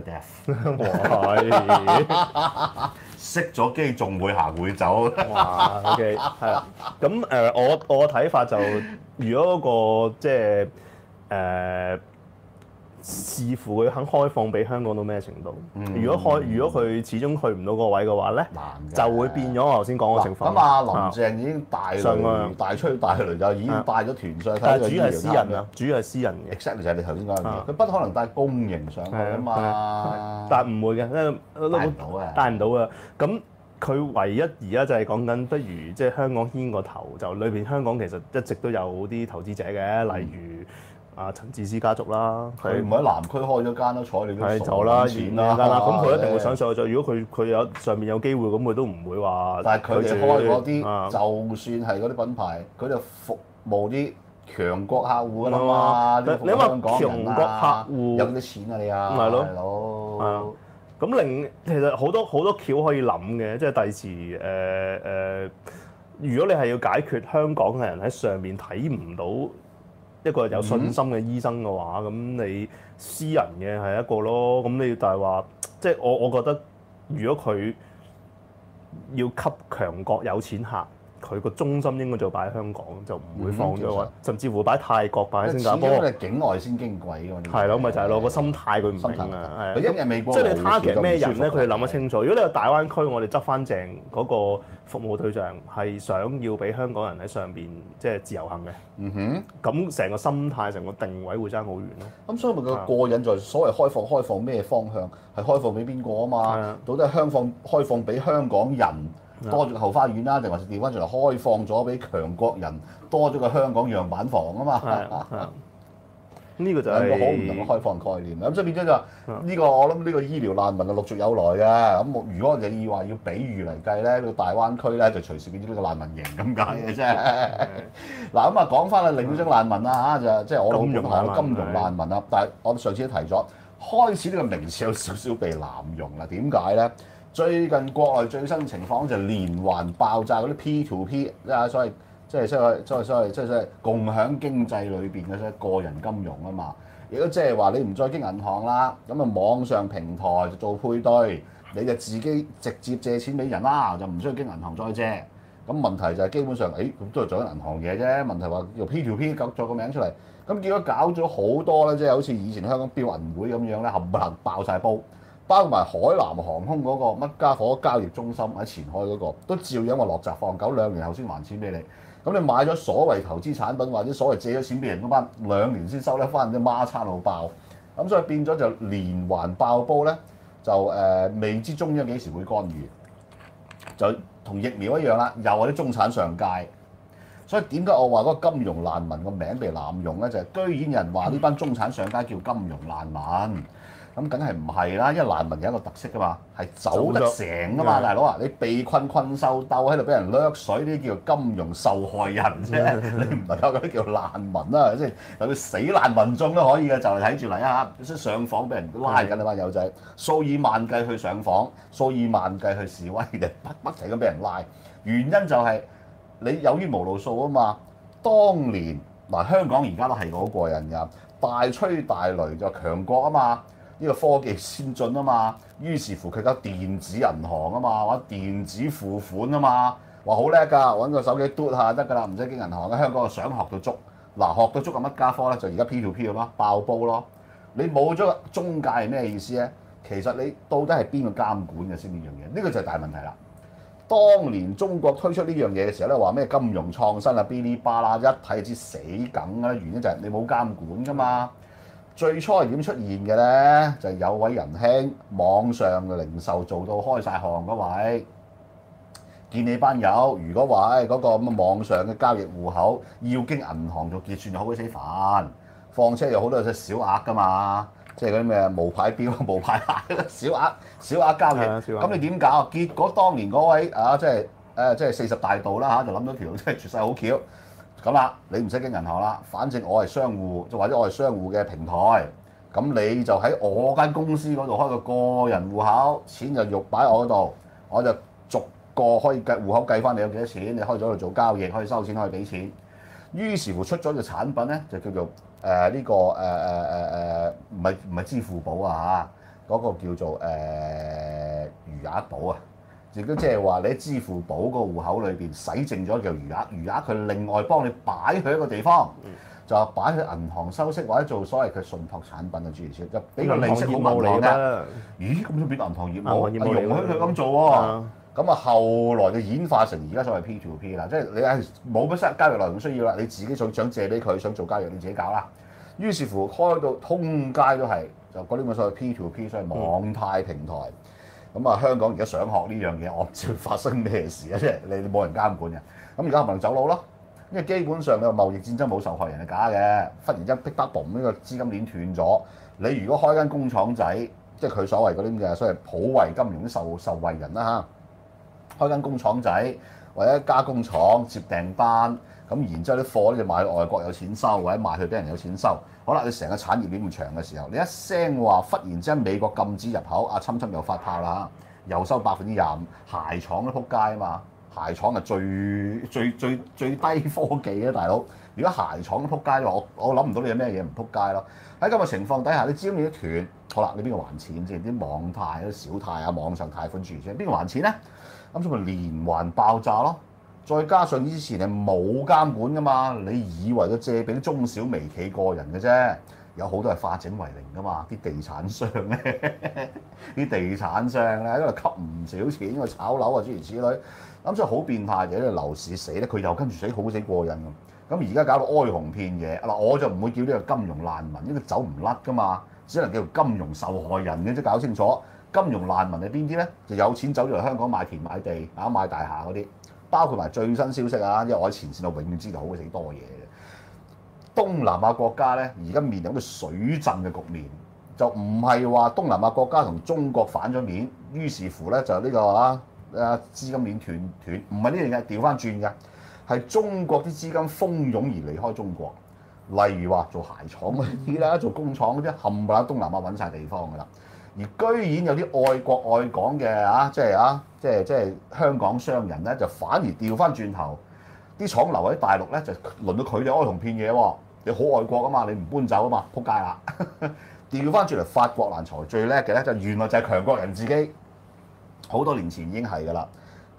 death。熄咗機仲會行會走。 哇 ！OK， 係啦。咁我睇法就，如果嗰個即係視乎佢肯開放俾香港到咩程度。如果佢始終去唔到嗰個位嘅話咧，就會變咗我頭先講嘅情況。 咁啊，林鄭已經大吹大擂就已經帶咗團上去睇個醫療。主要係私人啊，主要係私人嘅。exactly 就係你頭先講嘅嘢，佢不可能帶公營上去啊嘛。但唔會嘅，帶唔到嘅。帶唔到嘅。咁佢唯一而家就係講緊，不如即係香港牽個頭，就裏邊香港其實一直都有啲投資者嘅，例如。陳智思家族啦， 佢唔喺南區開咗間都睬你都傻啦， 錢啦， 咁佢一定會想上去。如果佢有上面有機會，咁佢都唔會話。 但係佢哋開嗰啲，就算係嗰啲品牌，佢就服務啲強國客戶㗎啦嘛。 你話強國客戶有幾多錢啊？你啊， 係咯， 大佬。 咁其實好多橋可以諗嘅，即係第時如果你係要解決香港嘅人喺上面睇唔到一個有信心嘅醫生嘅話，咁你私人嘅係一個咯。咁你但係話，即係我覺得，如果佢要吸強國有錢客，佢個中心應該就擺喺香港，就唔會放咗甚至乎擺泰國、擺喺新加坡。 始終係境外先矜貴㗎嘛。 係咯，咪就係咯，個心態佢唔明啊。係。 因為美國即係你 target 咩人咧？佢哋諗得清楚。如果你有大灣區，我哋執翻正嗰個服務對象係想要俾香港人喺上邊即係自由行嘅。咁成個心態、成個定位會爭好遠咯。 咁所以咪個過癮在所謂開放咩方向？係開放俾邊個啊嘛？到底係開放俾香港人？多咗個後花園啦，定還是調翻轉嚟開放咗俾強國人多咗個香港樣板房啊嘛？呢個就係兩個好唔同嘅開放概念。咁所以變咗就呢個我諗呢個醫療難民啊陸續有來嘅。咁如果你要話要比喻嚟計咧，呢個大灣區咧就隨時變咗呢個難民營咁解嘅啫。嗱咁啊講翻啊另一種難民啦嚇，就即係我老本行金融難民啦。但係我上次都提咗，開始呢個名詞有少少被濫用啦。點解咧？最近國內最新情況就連環爆炸嗰啲 P2P 啊，所謂共享經濟裏邊嘅個人金融啊嘛，亦都即係話你唔再經銀行啦，咁啊網上平台就做配對，你就自己直接借錢俾人啦，就唔需要經銀行再借。 咁問題就係基本上，咁都係做緊銀行嘢啫。問題話用 P2P 作個名出嚟，咁結果搞咗好多咧，即係好似以前香港標銀會咁樣咧，冚唪唥爆晒煲，包括埋海南航空嗰個乜家伙交易中心喺前海嗰個，都照樣話落閘放狗，2年後先還錢俾你。咁你買咗所謂投資產品或者所謂借咗錢俾人嗰班，2年先收得翻，啲孖叉佬爆。咁所以變咗就連環爆煲咧，就未知中央幾時會干預，就同疫苗一樣啦，又係啲中產上街。所以點解我話嗰個金融難民個名被濫用咧？就係居然有人話呢班中產上街叫金融難民。咁梗係唔係啦？因為難民有一個特色噶嘛，係走得成噶嘛，大佬啊！你被困困獸鬥喺度俾人掠水，呢啲叫金融受害人啫。你唔能夠嗰啲叫難民啦，係咪先？有啲死難民眾都可以嘅，就係睇住嚟啊！上訪俾人拉緊啊班友仔，數以萬計去上訪，數以萬計去示威嘅，不停咁俾人拉。原因就係你有冤無路訴啊嘛。當年香港而家都係好過癮㗎，大吹大擂就強國啊嘛。呢個科技先進啊嘛，於是乎佢搞電子銀行啊嘛，或者電子付款啊嘛，話好叻㗎，揾個手機嘟下得㗎啦，唔使經銀行嘅。香港想學到足，學到足咁乜家科咧？就而家 P2P 咯，爆煲咯。你冇咗中介係咩意思咧？其實你到底係邊個監管嘅先呢樣嘢？呢個就係大問題啦。當年中國推出呢樣嘢嘅時候咧，話咩金融創新啊，嗶哩吧啦，一睇就知死梗啦。原因就係你冇監管㗎嘛。最初係點出現嘅咧？就係有位仁兄網上嘅零售做到開晒行嗰位，見你班友，如果話嗰個咁嘅網上嘅交易戶口要經銀行做結算，就好鬼死煩。況且有好多隻小額㗎嘛，即係嗰啲咩無牌錶、無牌鞋、小額交易。咁你點搞啊？結果當年嗰位即係40大盜啦就諗到條即係絕世好橋。咁啦，你唔使經銀行啦，反正我係商戶，或者我係商戶嘅平台，咁你就喺我間公司嗰度開個個人戶口，錢就肉擺我嗰度，我就逐個可以計戶口計翻你有幾多錢，你可以喺度做交易，可以收錢，可以俾錢。於是乎出咗隻產品咧，就叫做呢個唔係支付寶啊嚇，嗰個叫做餘額寶啊。亦都即係話你喺支付寶個戶口裏邊洗淨咗叫餘額，餘額佢另外幫你擺去一個地方，就擺去銀行收息或者做所謂嘅信託產品嘅諸如此類，就俾個利息好銀行嘅。咦？咁都變銀行業務，容許佢咁做喎。咁後來就演化成而家所謂 P2P 啦，即係你係冇乜交易內容需要啦，你自己想借俾佢，想做交易你自己搞啦。於是乎開到通街都係，就嗰啲咁所謂 P2P， 所謂網貸平台。咁啊，香港而家想學呢樣嘢，我唔知發生咩事啊！即係你冇人監管嘅，咁而家咪走佬咯。因為基本上你話貿易戰爭冇受害人係假嘅，忽然之間逼得嘣呢個資金鏈斷咗。你如果開間工廠仔，即係佢所謂嗰啲嘅所謂普惠金融啲受惠人啦嚇，開間工廠仔或者加工廠接訂單，咁然之後啲貨咧就賣去外國有錢收，或者賣去俾人有錢收。好啦，你成個產業鏈咁長嘅時候，你一聲話忽然之間美國禁止入口，阿侵又發炮啦，又收25%，鞋廠都撲街啊嘛，鞋廠係最低科技啊大佬。如果鞋廠都撲街，我諗唔到你有咩嘢唔撲街咯。喺咁嘅情況底下，你資金鏈一斷，好啦，你邊個還錢先？啲網貸、啲小貸啊、網上貸款諸如此類，邊個還錢咧？咁所以咪連環爆炸咯。再加上之前係冇監管噶嘛，你以為佢借俾啲中小微企個人嘅啫，有好多係化整為零噶嘛，啲地產商咧，啲地產商咧喺度吸唔少錢，因為炒樓啊諸如此類，咁所以好變態嘅，因為樓市死咧，佢又跟住死好死過癮咁。咁而家搞到哀鴻遍野，嗱我就唔會叫呢個金融難民，因為走唔甩噶嘛，只能叫做金融受害人嘅啫，搞清楚。金融難民係邊啲咧？就有錢走咗嚟香港買田買地啊，買大廈嗰啲。包括埋最新消息啊，因為我喺前線，我永遠知道好鬼死多嘢嘅。東南亞國家咧，而家面臨一個水浸嘅局面，就唔係話東南亞國家同中國反咗面，於是乎咧就呢個資金鏈斷，唔係呢樣嘢，調翻轉嘅，係中國啲資金蜂擁而離開中國。例如話做鞋廠嗰啲啦，做工廠嗰啲冚唪唥東南亞揾晒地方㗎啦。而居然有啲愛國愛港嘅即係香港商人咧，就反而調翻轉頭，啲廠留喺大陸咧，就輪到佢哋哀鴻遍野喎。你好愛國啊嘛，你唔搬走啊嘛，撲街啦！調翻轉嚟發國難財最叻嘅咧，就原來就係強國人自己。好多年前已經係㗎啦。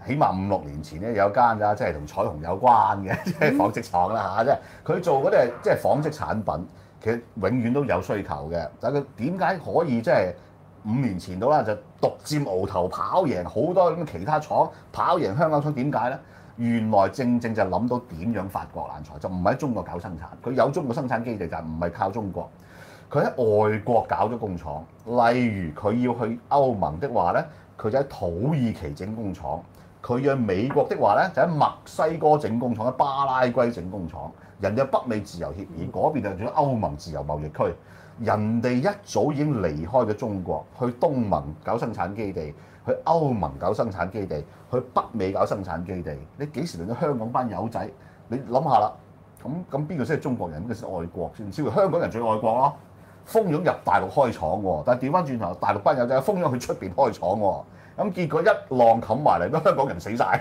起碼5、6年前咧有間㗎，即係同彩虹有關嘅，即係紡織廠啦嚇，即係佢做嗰啲係即係紡織產品，其實永遠都有需求嘅。但係佢點解可以即係5年前到啦就獨佔鰲頭跑贏好多咁其他廠，跑贏香港廠？點解咧？原來正就諗到點樣發國難財，就唔喺中國搞生產，佢有中國生產基地，就唔係靠中國。佢喺外國搞咗工廠，例如佢要去歐盟的話咧，佢就喺土耳其整工廠；佢要去美國的話咧，就喺墨西哥整工廠，喺巴拉圭整工廠。人哋北美自由協議嗰邊就做咗歐盟自由貿易區，人哋一早已經離開咗中國，去東盟搞生產基地，去歐盟搞生產基地，去北美搞生產基地。你幾時輪到香港班友仔？你諗下啦，咁邊個先係中國人？邊個先愛國先？只會香港人最愛國咯。蜂擁入大陸開廠喎，但係調翻轉頭，大陸班友仔蜂擁去出邊開廠喎，咁結果一浪冚埋嚟，都香港人死晒，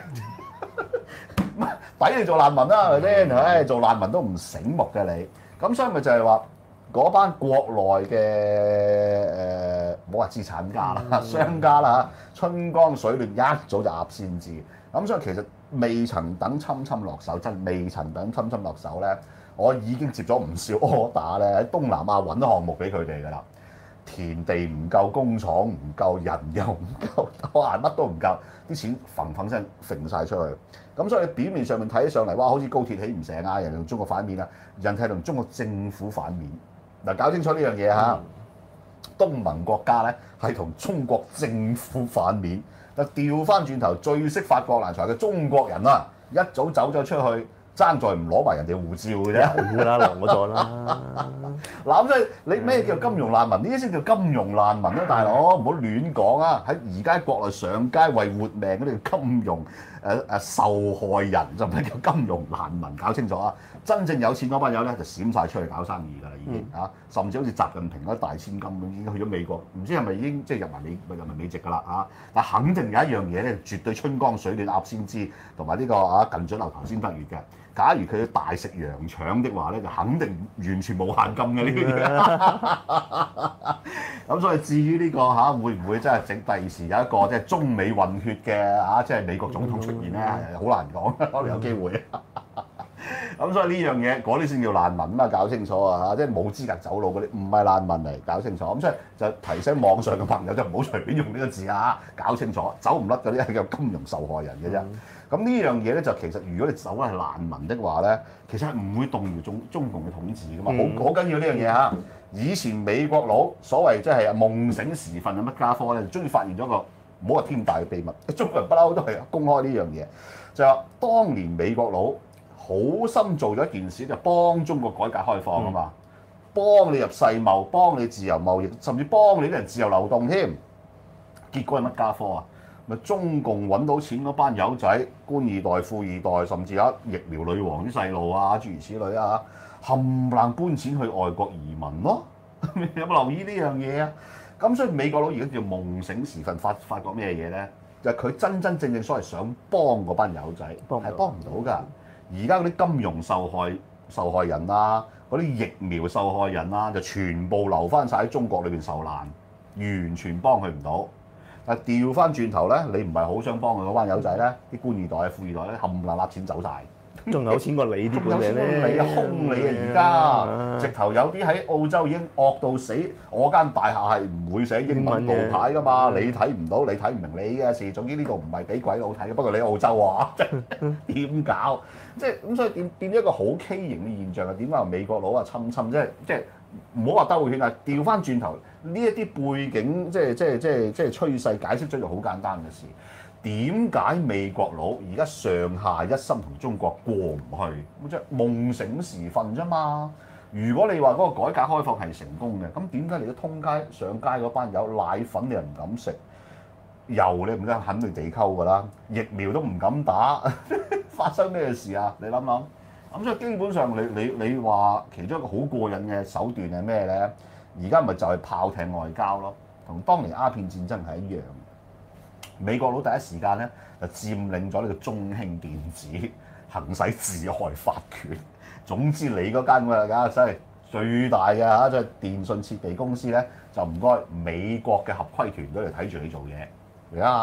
抵你做難民啦，係咪先？唉，做難民都唔醒目嘅你，咁所以咪就係話嗰班國內嘅冇話資產家啦、商家啦，春江水暖一早就鴨先知，咁所以其實未曾等侵落手，真係未曾等侵落手咧。我已經接咗唔少 order 咧，喺東南亞揾項目俾佢哋㗎啦。田地唔夠，工廠唔夠，人又唔夠，哇乜都唔夠，啲錢嘭聲揈晒出去。咁所以表面上面睇起上嚟，哇好似高鐵起唔成啊，人哋同中國反面啊，人係同中國政府反面。嗱，搞清楚呢樣嘢嚇，東盟國家咧係同中國政府反面。但調翻轉頭，最識發國難財嘅中國人啊，一早走咗出去。爭在唔攞埋人哋護照嘅啫， 啦，攞咗啦。 嗱咁所以你咩叫金融難民？呢啲先叫金融難民啊，大佬唔好亂講啊！喺而家國內上街為活命嗰啲叫金融受害人，就唔係叫金融難民，搞清楚啊！真正有錢嗰班友咧就閃晒出去搞生意㗎啦，已經嚇，甚至好似習近平嗰啲大千金咁，已經去咗美國，唔知係咪已經即係入埋美籍㗎啦嚇？但肯定有一樣嘢咧，絕對春江水暖鴨先知，同埋呢個近水樓頭先得月嘅。假如佢要大食羊腸的話咧，就肯定完全冇限禁嘅呢啲嘢。咁所以至於呢個嚇會唔會真係整第時有一個即係中美混血嘅嚇，即係美國總統出現咧，好難講，可能有機會。咁所以呢樣嘢嗰啲先叫難民啊，搞清楚啊嚇，即係冇資格走路嗰啲唔係難民嚟，搞清楚。咁所以就提醒網上嘅朋友就唔好隨便用呢個字啊，搞清楚，走唔甩嗰啲係叫金融受害人嘅啫。咁呢樣嘢咧就其實如果你走係難民的話咧，其實係唔會動搖中共嘅統治噶嘛，好緊要呢樣嘢嚇。以前美國佬所謂即係夢醒時分嘅乜家科咧，終於發現咗個唔好話天大嘅秘密，中國人不嬲都係公開呢樣嘢，就係話當年美國佬好心做咗一件事，就幫中國改革開放啊嘛，幫你入世貿，幫你自由貿易，甚至幫你啲人自由流動添。結果係乜家科啊？咪中共揾到錢嗰班友仔，官二代、富二代，甚至有疫苗女王啲細路啊，諸如此類啊，冚唪唥搬錢去外國移民咯。有冇留意呢樣嘢啊？咁所以美國佬而家叫夢醒時分發覺咩嘢咧？就係佢真正所謂想幫嗰班友仔，係幫唔到㗎。而家嗰啲金融受害人啊，嗰啲疫苗受害人啊，就全部留翻晒喺中國裏邊受難，完全幫佢唔到。但係調翻轉頭咧，你唔係好想幫佢嗰班友仔咧，啲官二代、富二代咧，冚唪唥揦錢走晒， 仲有錢過你啲本嘢咧， 你兇你啊！而家直頭有啲喺澳洲已經惡到死，我間大廈係唔會寫英文報牌噶嘛，你睇唔到，你睇唔明你嘅事。總之呢度唔係俾鬼佬睇嘅，不過你喺澳洲啊，點搞？即係咁，所以變咗一個好畸形嘅現象啊！點解美國佬啊侵即係唔好話兜圈啊？調翻轉頭呢一啲背景，即係趨勢解釋咗就好簡單嘅事。點解美國佬而家上下一心同中國過唔去？咁即係夢醒時分啫嘛。如果你話嗰個改革開放係成功嘅，咁點解你都通街上街嗰班友奶粉你又唔敢食，油你唔得肯定地溝㗎啦，疫苗都唔敢打，發生咩事啊？你諗諗。咁所以基本上你話其中一個好過癮嘅手段係咩咧？而家咪就係炮艇外交咯，同當年鴉片戰爭係一樣。美國佬第一時間咧就佔領咗呢個中興電子，行使治外法權。總之你嗰間㗎啦，真係最大嘅嚇，即係電信設備公司咧，就唔該美國嘅合規團隊嚟睇住你做嘢。而家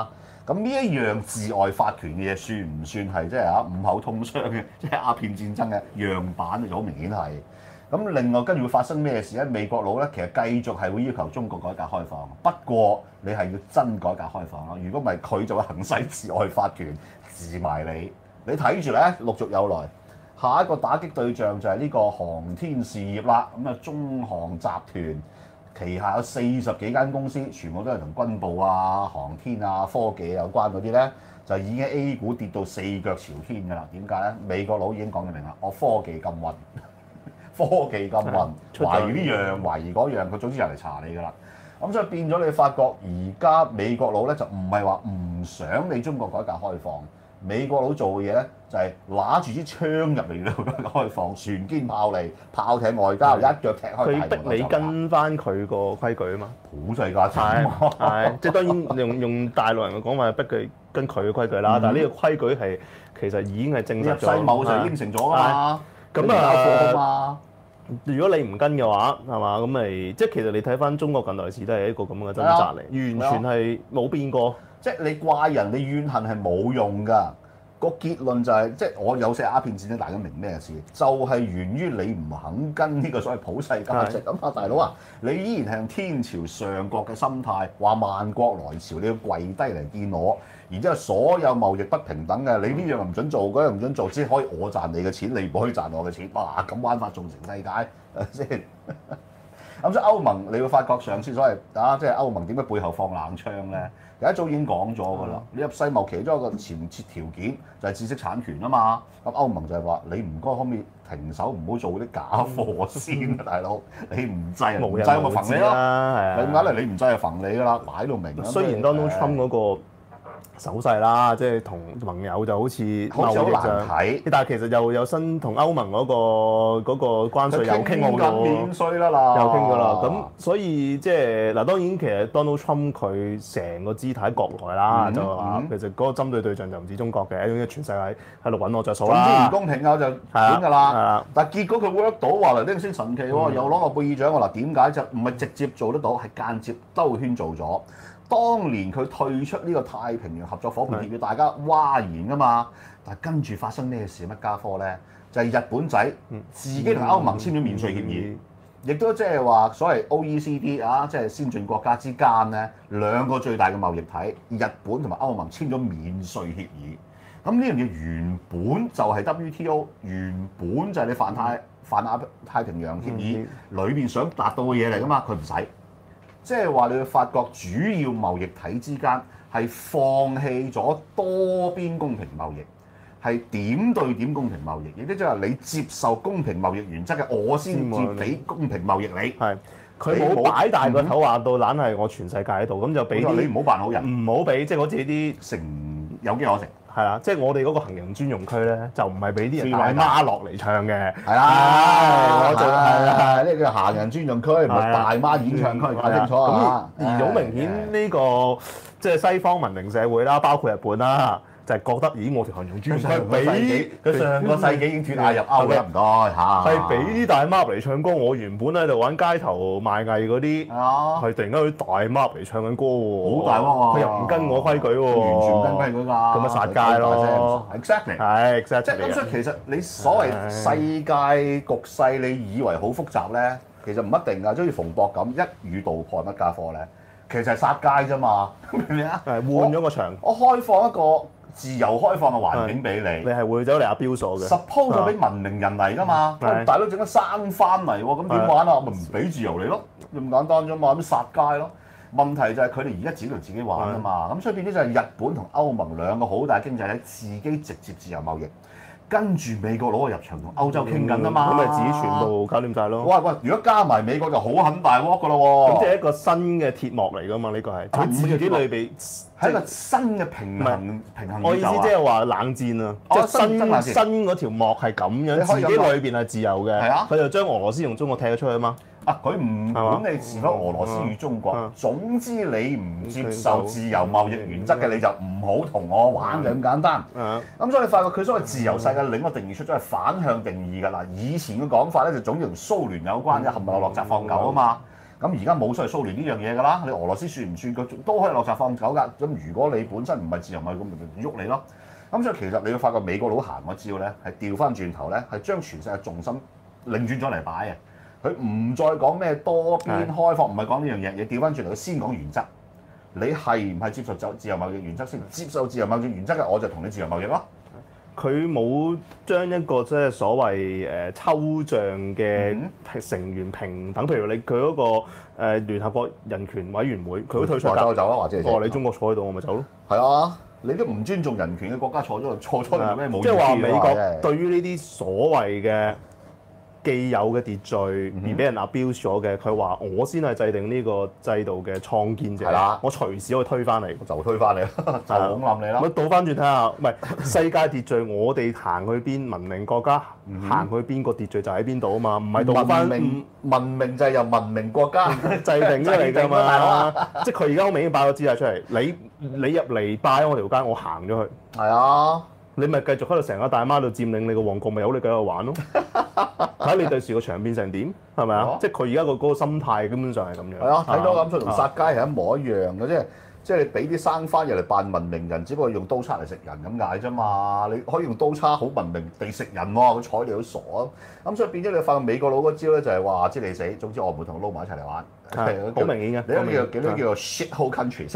咁呢一樣治外法權嘅嘢，算唔算係即係五口通商嘅，即係鴉片戰爭嘅樣板？就好明顯係。咁另外跟住會發生咩事咧？美國佬咧其實繼續係會要求中國改革開放，不過你係要真改革開放咯。如果唔係，佢就會行使治外法權治埋你。你睇住咧，陸續有來。下一個打擊對象就係呢個航天事業啦。咁啊，中航集團旗下有40幾間公司，全部都係同軍部啊、航天啊、科技有關嗰啲咧，就已經 A 股跌到四腳朝天㗎啦。點解咧？美國佬已經講得明啦，我科技咁運，科技咁運，懷疑呢樣懷疑嗰樣，佢總之就嚟查你㗎啦。咁所以變咗你發覺，而家美國佬咧就唔係話唔想你中國改革開放。美國佬做嘅嘢咧，就係揦住支槍入嚟到改革開放，船堅炮利、炮艇外交，一腳踢開大門。 佢逼你跟翻佢個規矩啊嘛， 普世價值係即係當然用大陸人嘅講法，逼佢跟佢嘅規矩啦。但係呢個規矩係其實已經係證實咗， 世貿就應承咗㗎嘛。 咁啊，如果你唔跟嘅話，係嘛咁咪即係其實你睇翻中國近代史都係一個咁嘅掙扎嚟，完全係冇變過。 即係你怪人，你怨恨係冇用㗎。個結論就係，即係我有寫鴉片戰爭，大家明咩事？就係源於你唔肯跟呢個所謂普世價值。咁大佬啊，你依然係用天朝上國嘅心態，話萬國來朝，你要跪低嚟見我，然之後所有貿易不平等嘅，你呢樣唔準做，嗰樣唔準做，只可以我賺你嘅錢，你唔可以賺我嘅錢。哇！咁玩法仲成世界，係咪先？咁所以歐盟，你會發覺上次所謂即係歐盟點解背後放冷槍咧？一早已經講咗㗎啦，你入世貿其中一個前設條件就係知識產權啊嘛。咁歐盟就係話你唔該可唔可以停手，唔好做啲假貨先啊，大佬。你唔制，唔制我咪罰你咯。點解咧？你唔制就罰你㗎啦，擺到明。 雖然 Donald Trump 嗰個手勢啦，即係同盟友就好似好難睇， 但係其實又有新同歐盟嗰個關稅又傾好咗， 免稅啦， 又傾咗啦。咁所以即係嗱，當然其實 Donald Trump 佢成個姿態國內啦，就話其實嗰個針對對象就唔止中國嘅，因為全世界喺度揾我着數啦。 總之唔公平啊就點㗎啦。但係結果佢 work 到話嚟，呢先神奇喎，又攞諾貝爾獎喎。嗱，點解就唔係直接做得到，係間接兜圈做咗。當年佢退出呢個太平洋合作伙伴協議，大家嘩然㗎嘛。但係跟住發生咩事？乜家科咧？就係日本仔自己同歐盟簽咗免稅協議，亦都即係話所謂 OECD 啊，即係先進國家之間咧兩個最大嘅貿易體，日本同埋歐盟簽咗免稅協議。咁呢樣嘢原本就係 WTO，原本就係你泛亞太平洋協議裏邊想達到嘅嘢嚟㗎嘛，佢唔使。即係話你會發覺主要貿易體之間係放棄咗多邊公平貿易，係點對點公平貿易，亦都即係話你接受公平貿易原則嘅，我先至俾公平貿易你。係佢冇擺大個頭話到懶係我全世界喺度，咁就俾你唔好扮好人， 唔好俾即係我自己啲成有機可乘。 係啦，即係我哋嗰個行人專用區咧，就唔係俾啲人大媽落嚟唱嘅。 係啦，我做係啦，呢個叫行人專用區，唔係大媽演唱區，搞清楚啊！ 而好明顯呢個即係西方文明社會啦，包括日本啦，就係覺得咦，我條行人專用區俾佢上個世紀已經脫亞入歐啦，唔該嚇。 係俾啲大媽嚟唱歌，我原本喺度玩街頭賣藝嗰啲，係突然間有啲大媽嚟唱緊歌喎， 好大鑊喎！ 佢又唔跟我規矩喎， 完全唔跟規矩㗎， 咁咪殺街咯。 Exactly， 係 exactly。 即係咁，所以其實你所謂世界局勢，你以為好複雜咧，其實唔一定㗎。就好似馮博咁，一語道破乜家科咧，其實係殺街啫嘛，明唔明啊？ 係換咗個場， 我開放一個自由開放嘅環境俾你， 你係會走嚟阿標數嘅。 Suppose 就俾文明人嚟㗎嘛，大佬整得生翻嚟喎，咁點玩啊？咪唔俾自由你咯，咁簡單啫嘛，咁殺街咯。問題就係佢哋而家自己同自己玩啊嘛，咁所以變咗就係日本同歐盟兩個好大經濟體自己直接自由貿易，跟住美國攞個入場同歐洲傾緊啊嘛， 咁咪自己全部搞掂晒咯。 喂，如果加埋美國就好很大鑊㗎咯喎。 咁即係一個新嘅鐵幕嚟㗎嘛？呢個係佢自己裏邊係一個新嘅平衡我意思即係話冷戰啊，即係新嗰條幕係咁樣，自己裏邊係自由嘅。係啊，佢就將俄羅斯同中國踢咗出去啊嘛。 佢唔管你是否俄羅斯與中國，總之你唔接受自由貿易原則嘅，你就唔好同我玩，就咁簡單。咁所以你發覺佢所謂自由世界另一個定義出咗係反向定義㗎啦。以前嘅講法咧就總之同蘇聯有關，即係冚唪唥落閘放狗啊嘛。 咁而家冇所謂蘇聯呢樣嘢㗎啦，你俄羅斯算唔算佢都可以落閘放狗㗎？咁如果你本身唔係自由貿易，咁咪喐你咯。咁所以其實你會發覺美國佬行嗰招咧，係調翻轉頭咧，係將全世界重心擰轉咗嚟擺嘅。佢唔再講咩多邊開放，唔係講呢樣嘢，你調翻轉頭，佢先講原則。你係唔係接受自由貿易原則先？接受自由貿易原則嘅，我就同你自由貿易咯。 佢冇將一個即係所謂抽象嘅成員平等，譬如佢嗰個聯合國人權委員會，佢都退出㗎。 走啦，或者你中國坐喺度，我咪走咯。 係啊，你都唔尊重人權嘅國家坐咗度，錯咗有咩冇意思？ 即係話美國對於呢啲所謂嘅既有嘅秩序而俾人 abuse 咗嘅，佢話我先係制定呢個制度嘅創建者，我隨時可以推翻你， 就推翻你，就咁冧你啦。 咪倒翻轉睇下，唔係世界秩序，我哋行去邊，文明國家行去邊個秩序就喺邊度啊嘛，唔係倒翻文明就係由文明國家制定出嚟㗎嘛。即係佢而家好明顯擺咗姿態出嚟，你入嚟拜我條街，我行咗去。 係啊。 你咪繼續喺度成個大媽度佔領你個旺角，咪由你繼續玩咯。睇下你第時個場變成點，係咪啊？即係佢而家個心態根本上係咁樣。 係啊，睇到咁出同殺雞係一模一樣嘅，即係你俾啲生番入嚟扮文明人，只不過用刀叉嚟食人咁解啫嘛。你可以用刀叉好文明地食人喎，佢睬你都傻啊。咁所以變咗你發覺美國佬嗰招咧就係話知你死，總之我唔會同佢撈埋一齊嚟玩。 係好明顯嘅。 你叫做 shit hole countries。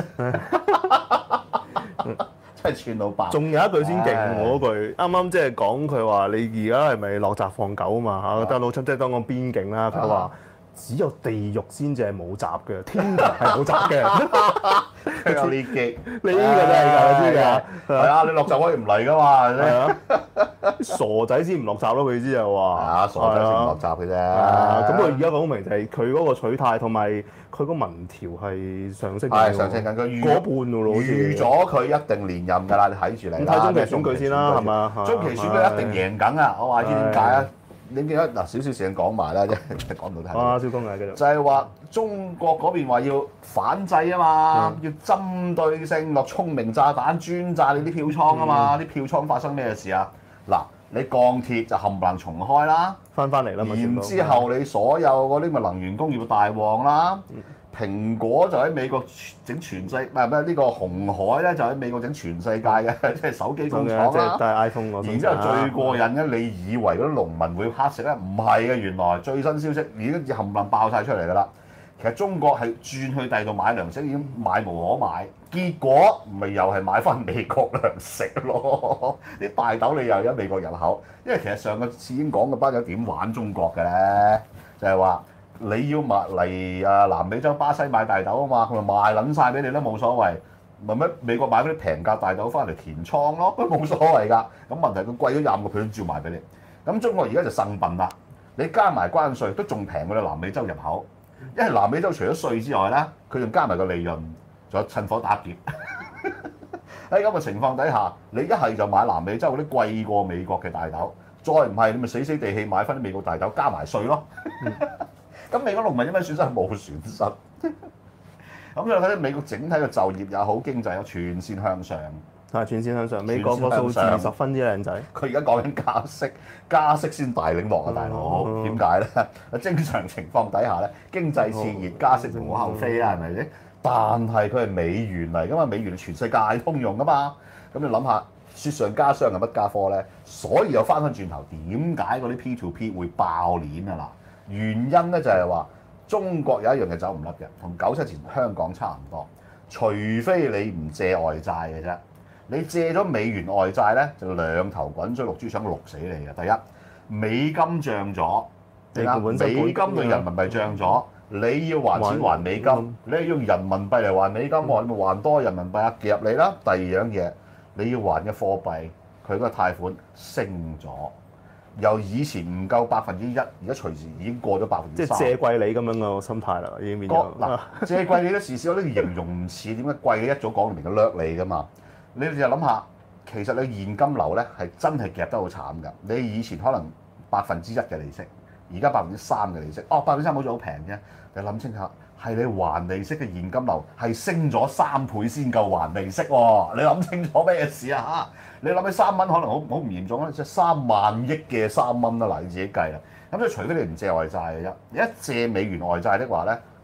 真係串到爆！ 仲有一句先勁我嗰句，啱啱即係講佢話你而家係咪落閘放狗啊嘛嚇？特朗普即係當講邊境啦，佢話只有地獄先至係冇閘嘅，天堂係冇閘嘅。 佢有呢機， 你呢個真係㗎，知㗎？ 係啊，你落閘可以唔嚟㗎嘛？係啊， 傻仔先唔落閘咯，佢意思就話。 係啊，傻仔先唔落閘嘅啫。 咁佢而家講明就係佢嗰個取態同埋佢個民調係上升緊。 係上升緊，佢預過半㗎咯，好似預咗佢一定連任㗎啦，你睇住嚟啦。 睇中期選舉先啦，係嘛？ 中期選舉一定贏緊啊！我話知點解啊？你記得嗱，少少時間講埋啦，即係講唔到太。 啊，小公啊，繼續。就係話中國嗰邊話要反制啊嘛，要針對性落聰明炸彈，專炸你啲票倉啊嘛，啲票倉發生咩事啊？嗱，你鋼鐵就冚唪唥重開啦， 翻嚟啦嘛。 然之後你所有嗰啲咪能源工業大旺啦。蘋果就喺美國整全世，唔係呢個鴻海咧就喺美國整全世界嘅，即係手機工廠啦。 即係都係 iPhone 嗰種。 然之後最過癮嘅，你以為嗰啲農民會乞食咧？唔係嘅，原來最新消息已經冚唪唥爆晒出嚟㗎啦。其實中國係轉去第二度買糧食已經買無可買，結果咪又係買翻美國糧食咯。啲大豆你又喺美國入口，因為其實上個次已經講過班友點玩中國嘅咧，就係話。你要買嚟南美洲巴西買大豆啊嘛，佢咪賣撚晒俾你都冇所謂，咪咩美國買嗰啲平價大豆翻嚟填倉咯，都冇所謂㗎。咁問題佢貴咗25%都照賣俾你。咁中國而家就腎笨啦，你加埋關稅都仲平過你南美洲入口，因為南美洲除咗稅之外咧，佢仲加埋個利潤，仲有趁火打劫。喺咁嘅情況底下，你一係就買南美洲嗰啲貴過美國嘅大豆，再唔係你咪死死地氣買翻啲美國大豆加埋稅咯。咁美國農民有咩損失？冇損失。咁所以睇到美國整體嘅就業也好，經濟有全線向上。 係全線向上。美國個數字10分之靚仔。 佢而家講緊加息，加息先大領落啊，大佬。點解咧？正常情況底下咧，經濟熾熱，加息無可厚非啦，係咪先？但係佢係美元嚟㗎嘛，美元係全世界通用㗎嘛。咁你諗下，雪上加霜係乜加科咧？所以又翻返轉頭，點解嗰啲 P2P 會爆鏈啊嗱？原因咧就係話中國有一樣嘢走唔甩嘅，同97前香港差唔多，除非你唔借外債嘅啫。你借咗美元外債咧，就兩頭滾追六豬腸，碌死你嘅。第一，美金漲咗，美金對人民幣漲咗，你要還錢還美金，你要用人民幣嚟還美金，你咪還多人民幣啊，夾你啦。第二樣嘢，你要還嘅貨幣，佢嗰個貸款升咗。由以前唔夠1%，而家隨時已經過咗3%。 即係借貴你咁樣個心態啦，已經變咗。 嗱，借貴你嘅時時，我都形容唔似點解貴你一早講明嘅掠你㗎嘛？你就諗下，其實你現金流咧係真係夾得好慘㗎。你以前可能1%嘅利息，而家3%嘅利息。哦，3%好似好平啫。你諗清楚，係你還利息嘅現金流係升咗3倍先夠還利息喎。你諗清楚咩事啊嚇？你諗起3蚊可能好唔嚴重啦，即係3萬億嘅3蚊啦，嗱你自己計啦。咁所以除非你唔借外債嘅啫，你一借美元外債的話咧，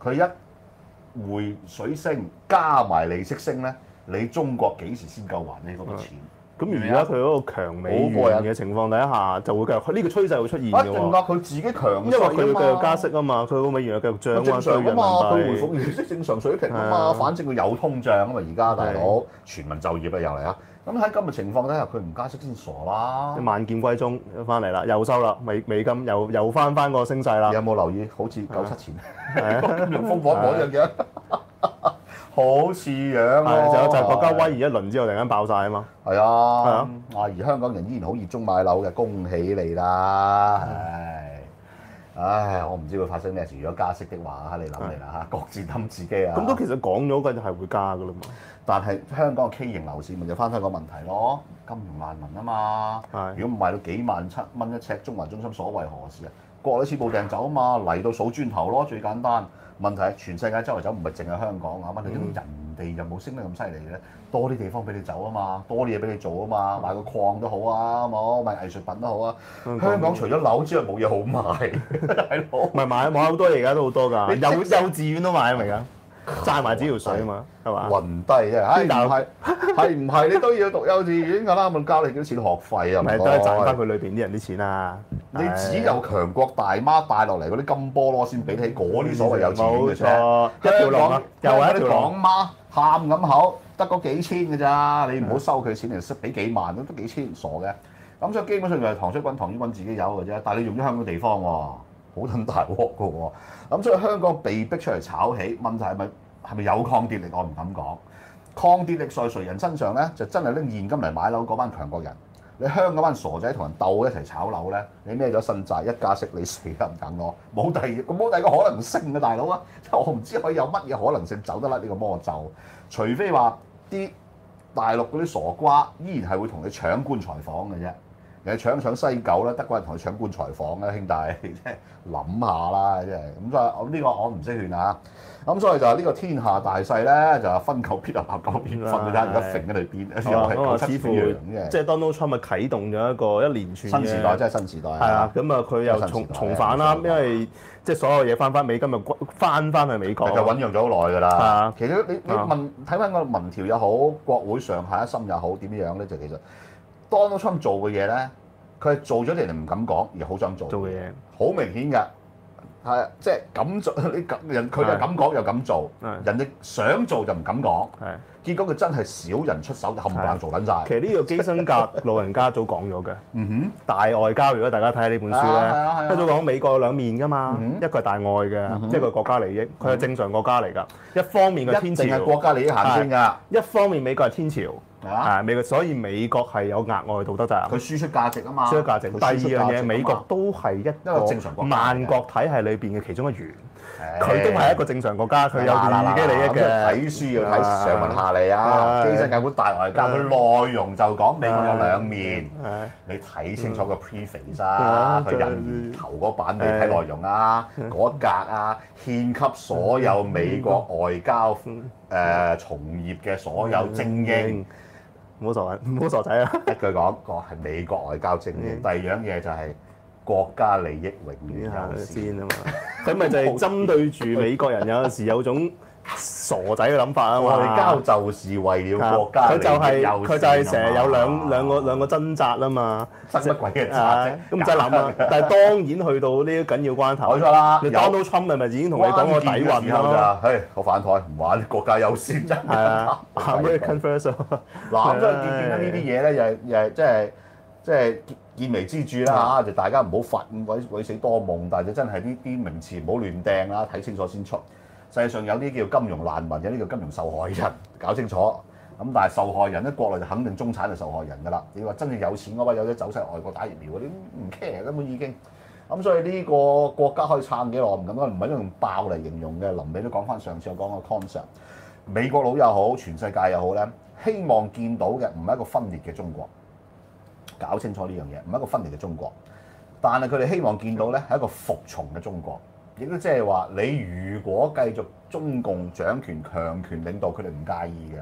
佢一匯水升加埋利息升咧，你中國幾時先夠還你嗰個錢？ 咁而家佢嗰個強美元嘅情況底下，就會繼續呢個趨勢會出現嘅喎。 一定㗎，佢自己強， 因為佢要繼續加息啊嘛，佢個美元又繼續漲啊， 正常啊嘛，佢回復匯利息正常水平啊嘛，反正佢有通脹啊嘛，而家大佬全民就業啊又嚟啊！咁喺今日情況底下，佢唔加息先傻啦。 萬劍歸宗翻嚟啦，又收啦，美金又翻個升勢啦。 你有冇留意？好似97前金融風暴嗰樣嘢，好似樣喎。 就係國家威儀一輪之後，突然間爆晒啊嘛。 係啊，而香港人依然好熱衷買樓嘅，恭喜你啦！唉，我唔知會發生咩事。如果加息的話，你諗嚟啦嚇，各自諗自己啊。 咁都其實講咗嘅就係會加噶啦嘛。 但係香港嘅畸形樓市咪就翻返個問題咯，金融難民啊嘛。如果唔賣到幾萬7蚊一尺，中環中心所為何事啊？國內次步掟走啊嘛，嚟到數磚頭咯，最簡單。問題係全世界周圍走，唔係淨係香港啊。問題係人哋就冇升得咁犀利嘅，多啲地方俾你走啊嘛，多啲嘢俾你做啊嘛，買個礦都好啊，冇買藝術品都好啊。香港除咗樓之外冇嘢好賣，大佬。 唔係買好多嘢，而家都好多㗎，幼稚園都買咪㗎。揸埋紙條水啊嘛，係嘛？ 暈低啊！係唔係你都要讀幼稚園㗎啦？咪交你幾多錢學費啊？ 唔係都係賺翻佢裏邊啲人啲錢啊！ 你只有強國大媽帶落嚟嗰啲金菠蘿先俾起嗰啲所謂有錢嘅啫。 一條龍啊！又係一條港媽喊咁口，得嗰幾千㗎咋？你唔好收佢錢嚟，識俾幾萬都得幾千，傻嘅。咁所以基本上就係糖水滾糖衣滾自己有嘅啫。但係你用咗香港地方喎，好撚大鑊㗎喎。咁所以香港被逼出嚟炒起，問題係咪有抗跌力？我唔敢講。抗跌力在誰人身上咧？就真係拎現金嚟買樓嗰班強國人。你香港班傻仔同人鬥一齊炒樓咧，你孭咗身債一加息，你死得唔等我。冇第二個可能性嘅大佬啊！我唔知可以有乜嘢可能性走得甩呢個魔咒，除非話啲大陸嗰啲傻瓜依然係會同你搶棺材房嘅啫。你搶西九啦，德國人同佢搶棺材房啦，兄弟，即係諗下啦，即係咁所以我呢個我唔識勸啊。咁所以就係呢個天下大勢咧，就分久必合，合久必分嘅啫。而家揈喺度變，又係九七一樣嘅。 即係 Donald Trump 咪啟動咗一連串嘅新時代，真係新時代。係啊，咁啊佢又重返啦，因為即係所有嘢翻美金又翻去美國。 就醖釀咗好耐㗎啦。其實你睇翻個民調又好，國會上下一心又好，點樣咧？就其實 Donald Trump 做嘅嘢咧，佢係做咗啲人唔敢講，而好想做嘅嘢，好明顯㗎。係，即係咁做，佢就咁講又咁做，人哋想做就唔敢講，結果佢真係少人出手，冚唪唥做緊晒。 其實呢個基辛格老人家早講咗嘅，大外交如果大家睇下呢本書咧，一早講美國有兩面㗎嘛，一個係大外嘅，一個係國家利益，佢係正常國家嚟㗎。一方面嘅天朝， 一定係國家利益行先㗎。 一方面美國係天朝。美國，所以美國係有額外道德責任。 佢輸出價值啊嘛。 輸出價值。第二樣嘢，美國都係一個正常國家，萬國體系裏邊嘅其中一員。佢都係一個正常國家，佢有自己利益嘅。 睇書要睇上文下理啊！基辛格本大外交，佢內容就講美國有兩面。你睇清楚個 preface 啊，佢引頭嗰版你睇內容啊，嗰一格啊，獻給所有美國外交從業嘅所有精英。 唔好傻仔啊！ 一句講係美國外交精英，第二樣嘢就係國家利益永遠優先啊嘛。 咁咪就係針對住美國人有時有種傻仔嘅諗法啊嘛。 外交就是為了國家利益優先。 佢就係成日有兩個掙扎啊嘛。 掙乜鬼嘅扎啫？ 咁唔使諗啊！但係當然去到呢啲緊要關頭， 冇錯啦。 你 Donald Trump 咪已經同你講個底蘊啦。 我反台唔玩國家優先真係。 American first。 嗱，咁所以見到呢啲嘢咧，又係即係見微知著啦嚇，就大家唔好發鬼死多夢，但係就真係呢啲名詞唔好亂掟啦，睇清楚先出。實際上有啲叫金融難民，有啲叫金融受害人，搞清楚。咁但係受害人咧，國內就肯定中產係受害人㗎啦。你話真正有錢嗰班有啲走晒外國打疫苗嗰啲唔 care 根本已經。咁所以呢個國家可以撐幾耐唔敢講，唔係用爆嚟形容嘅。臨尾都講翻上次我講個 concept，美國佬又好，全世界又好咧，希望見到嘅唔係一個分裂嘅中國。搞清楚呢樣嘢，唔係一個分裂嘅中國，但係佢哋希望見到咧係一個服從嘅中國，亦都即係話你如果繼續中共掌權、強權領導，佢哋唔介意嘅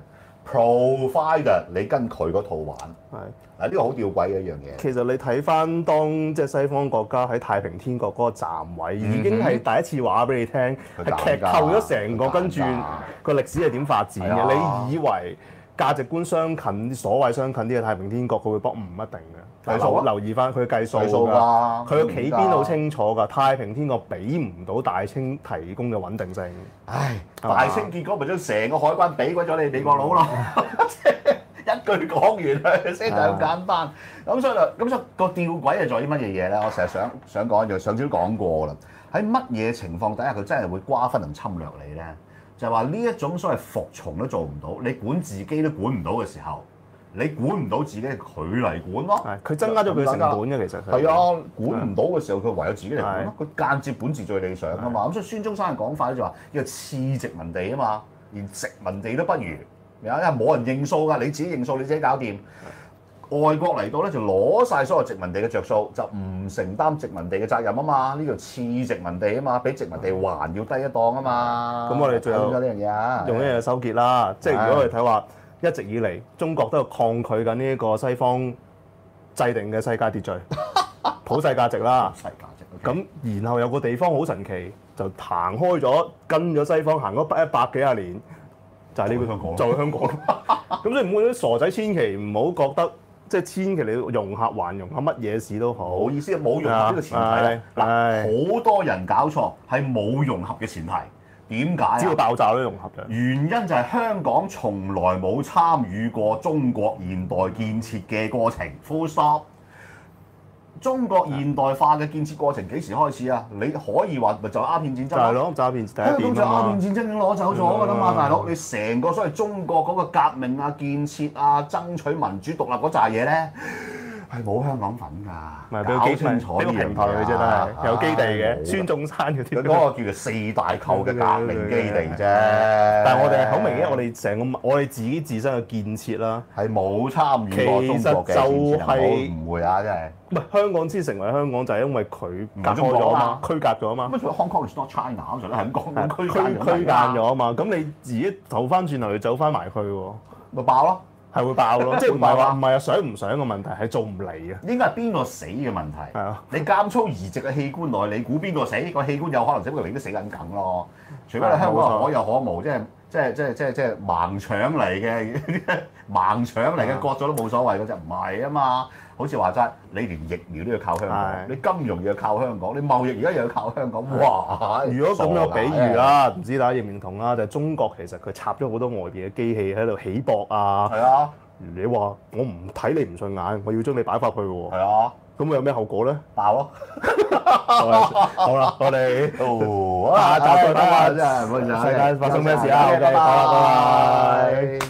provider 你跟佢嗰套玩。 係嗱，呢個好吊詭嘅一樣嘢。 其實你睇翻當即係西方國家喺太平天國嗰個站位，已經係第一次話俾你聽，係劇透咗成個跟住個歷史係點發展嘅。你以為價值觀相近，所謂相近啲嘅太平天國，佢會幫唔一定嘅。 計數留意翻佢計數㗎，佢個企邊好清楚㗎。太平天國俾唔到大清提供嘅穩定性。 唉，大清結果咪將成個海關俾鬼咗你美國佬咯，一句講完先就咁簡單。咁所以個吊詭係在於乜嘢嘢咧？我成日想講一樣，上次都講過啦。喺乜嘢情況底下佢真係會瓜分同侵略你咧？就係話呢一種所謂服從都做唔到，你管自己都管唔到嘅時候。你管唔到自己，佢嚟管咯。 係，佢增加咗佢成本嘅，其實係啊，管唔到嘅時候，佢唯有自己嚟管咯。佢間接管治最理想啊嘛。咁所以孫中山嘅講法咧就話：呢個次殖民地啊嘛，連殖民地都不如，因為冇人認數㗎，你自己認數，你自己搞掂。外國嚟到咧就攞晒所有殖民地嘅着數，就唔承擔殖民地嘅責任啊嘛。呢個次殖民地啊嘛，比殖民地還要低一檔啊嘛。 咁我哋最後呢樣嘢啊， 用一樣嘢收結啦。即係如果我哋睇話。一直以嚟，中國都有抗拒緊呢一個西方制定嘅世界秩序、普世價值啦。 普世價值。 咁然後有個地方好神奇，就行開咗，跟咗西方行咗100幾廿年，就係呢個香港。就係香港。咁所以唔好啲傻仔，千祈唔好覺得，即係千祈你融合還融合乜嘢事都好。 冇意思，冇融合呢個前提咧。嗱，好多人搞錯係冇融合嘅前提。點解？ 只要爆炸都融合嘅。 原因就係香港從來冇參與過中國現代建設嘅過程。Full stop。中國現代化嘅建設過程幾時開始啊？你可以話咪就係鴉片戰爭。就係咯，鴉片第一點啊嘛。香港就鴉片戰爭已經攞走咗㗎啦嘛，大佬。你成個所謂中國嗰個革命啊、建設啊、爭取民主獨立嗰扎嘢咧。係冇香港份㗎，搞清楚啲平台嘅啫，都係有基地嘅，孫中山嗰啲。嗰個叫做四大構嘅革命基地啫。 但係我哋好明顯，我哋成個我哋自己自身嘅建設啦， 係冇參與過中國嘅建設，唔會啊，真係。 唔係香港先成為香港，就係因為佢隔開咗啊嘛，區隔咗啊嘛。 乜所謂 Hong Kong is not China 嗰陣咧係咁講， 區間咗啊嘛。咁你自己走翻轉頭，去走翻埋去喎， 咪爆咯。 係會爆咯，即係唔係想唔想嘅問題，係做唔嚟嘅。 應該係邊個死嘅問題？ 係啊， 你監粗移植嘅器官內，你估邊個死？個器官有可能死，佢永遠都死緊梗咯。除非你香港可有可無，即係盲腸嚟嘅，盲腸嚟嘅割咗都冇所謂嘅啫，唔係啊嘛。好似話齋，你連疫苗都要靠香港，你金融又要靠香港，你貿易而家又要靠香港，哇！ 如果咁樣比喻啦，唔知大家認唔認同啦？就係中國其實佢插咗好多外邊嘅機器喺度起搏啊。 係啊， 你話我唔睇你唔順眼，我要將你擺翻去喎。 係啊， 咁有咩後果咧？ 爆咯！ 好啦，我哋下集再睇下， 真係唔好意思， 世界發生咩事啊？OK，好啦，拜拜。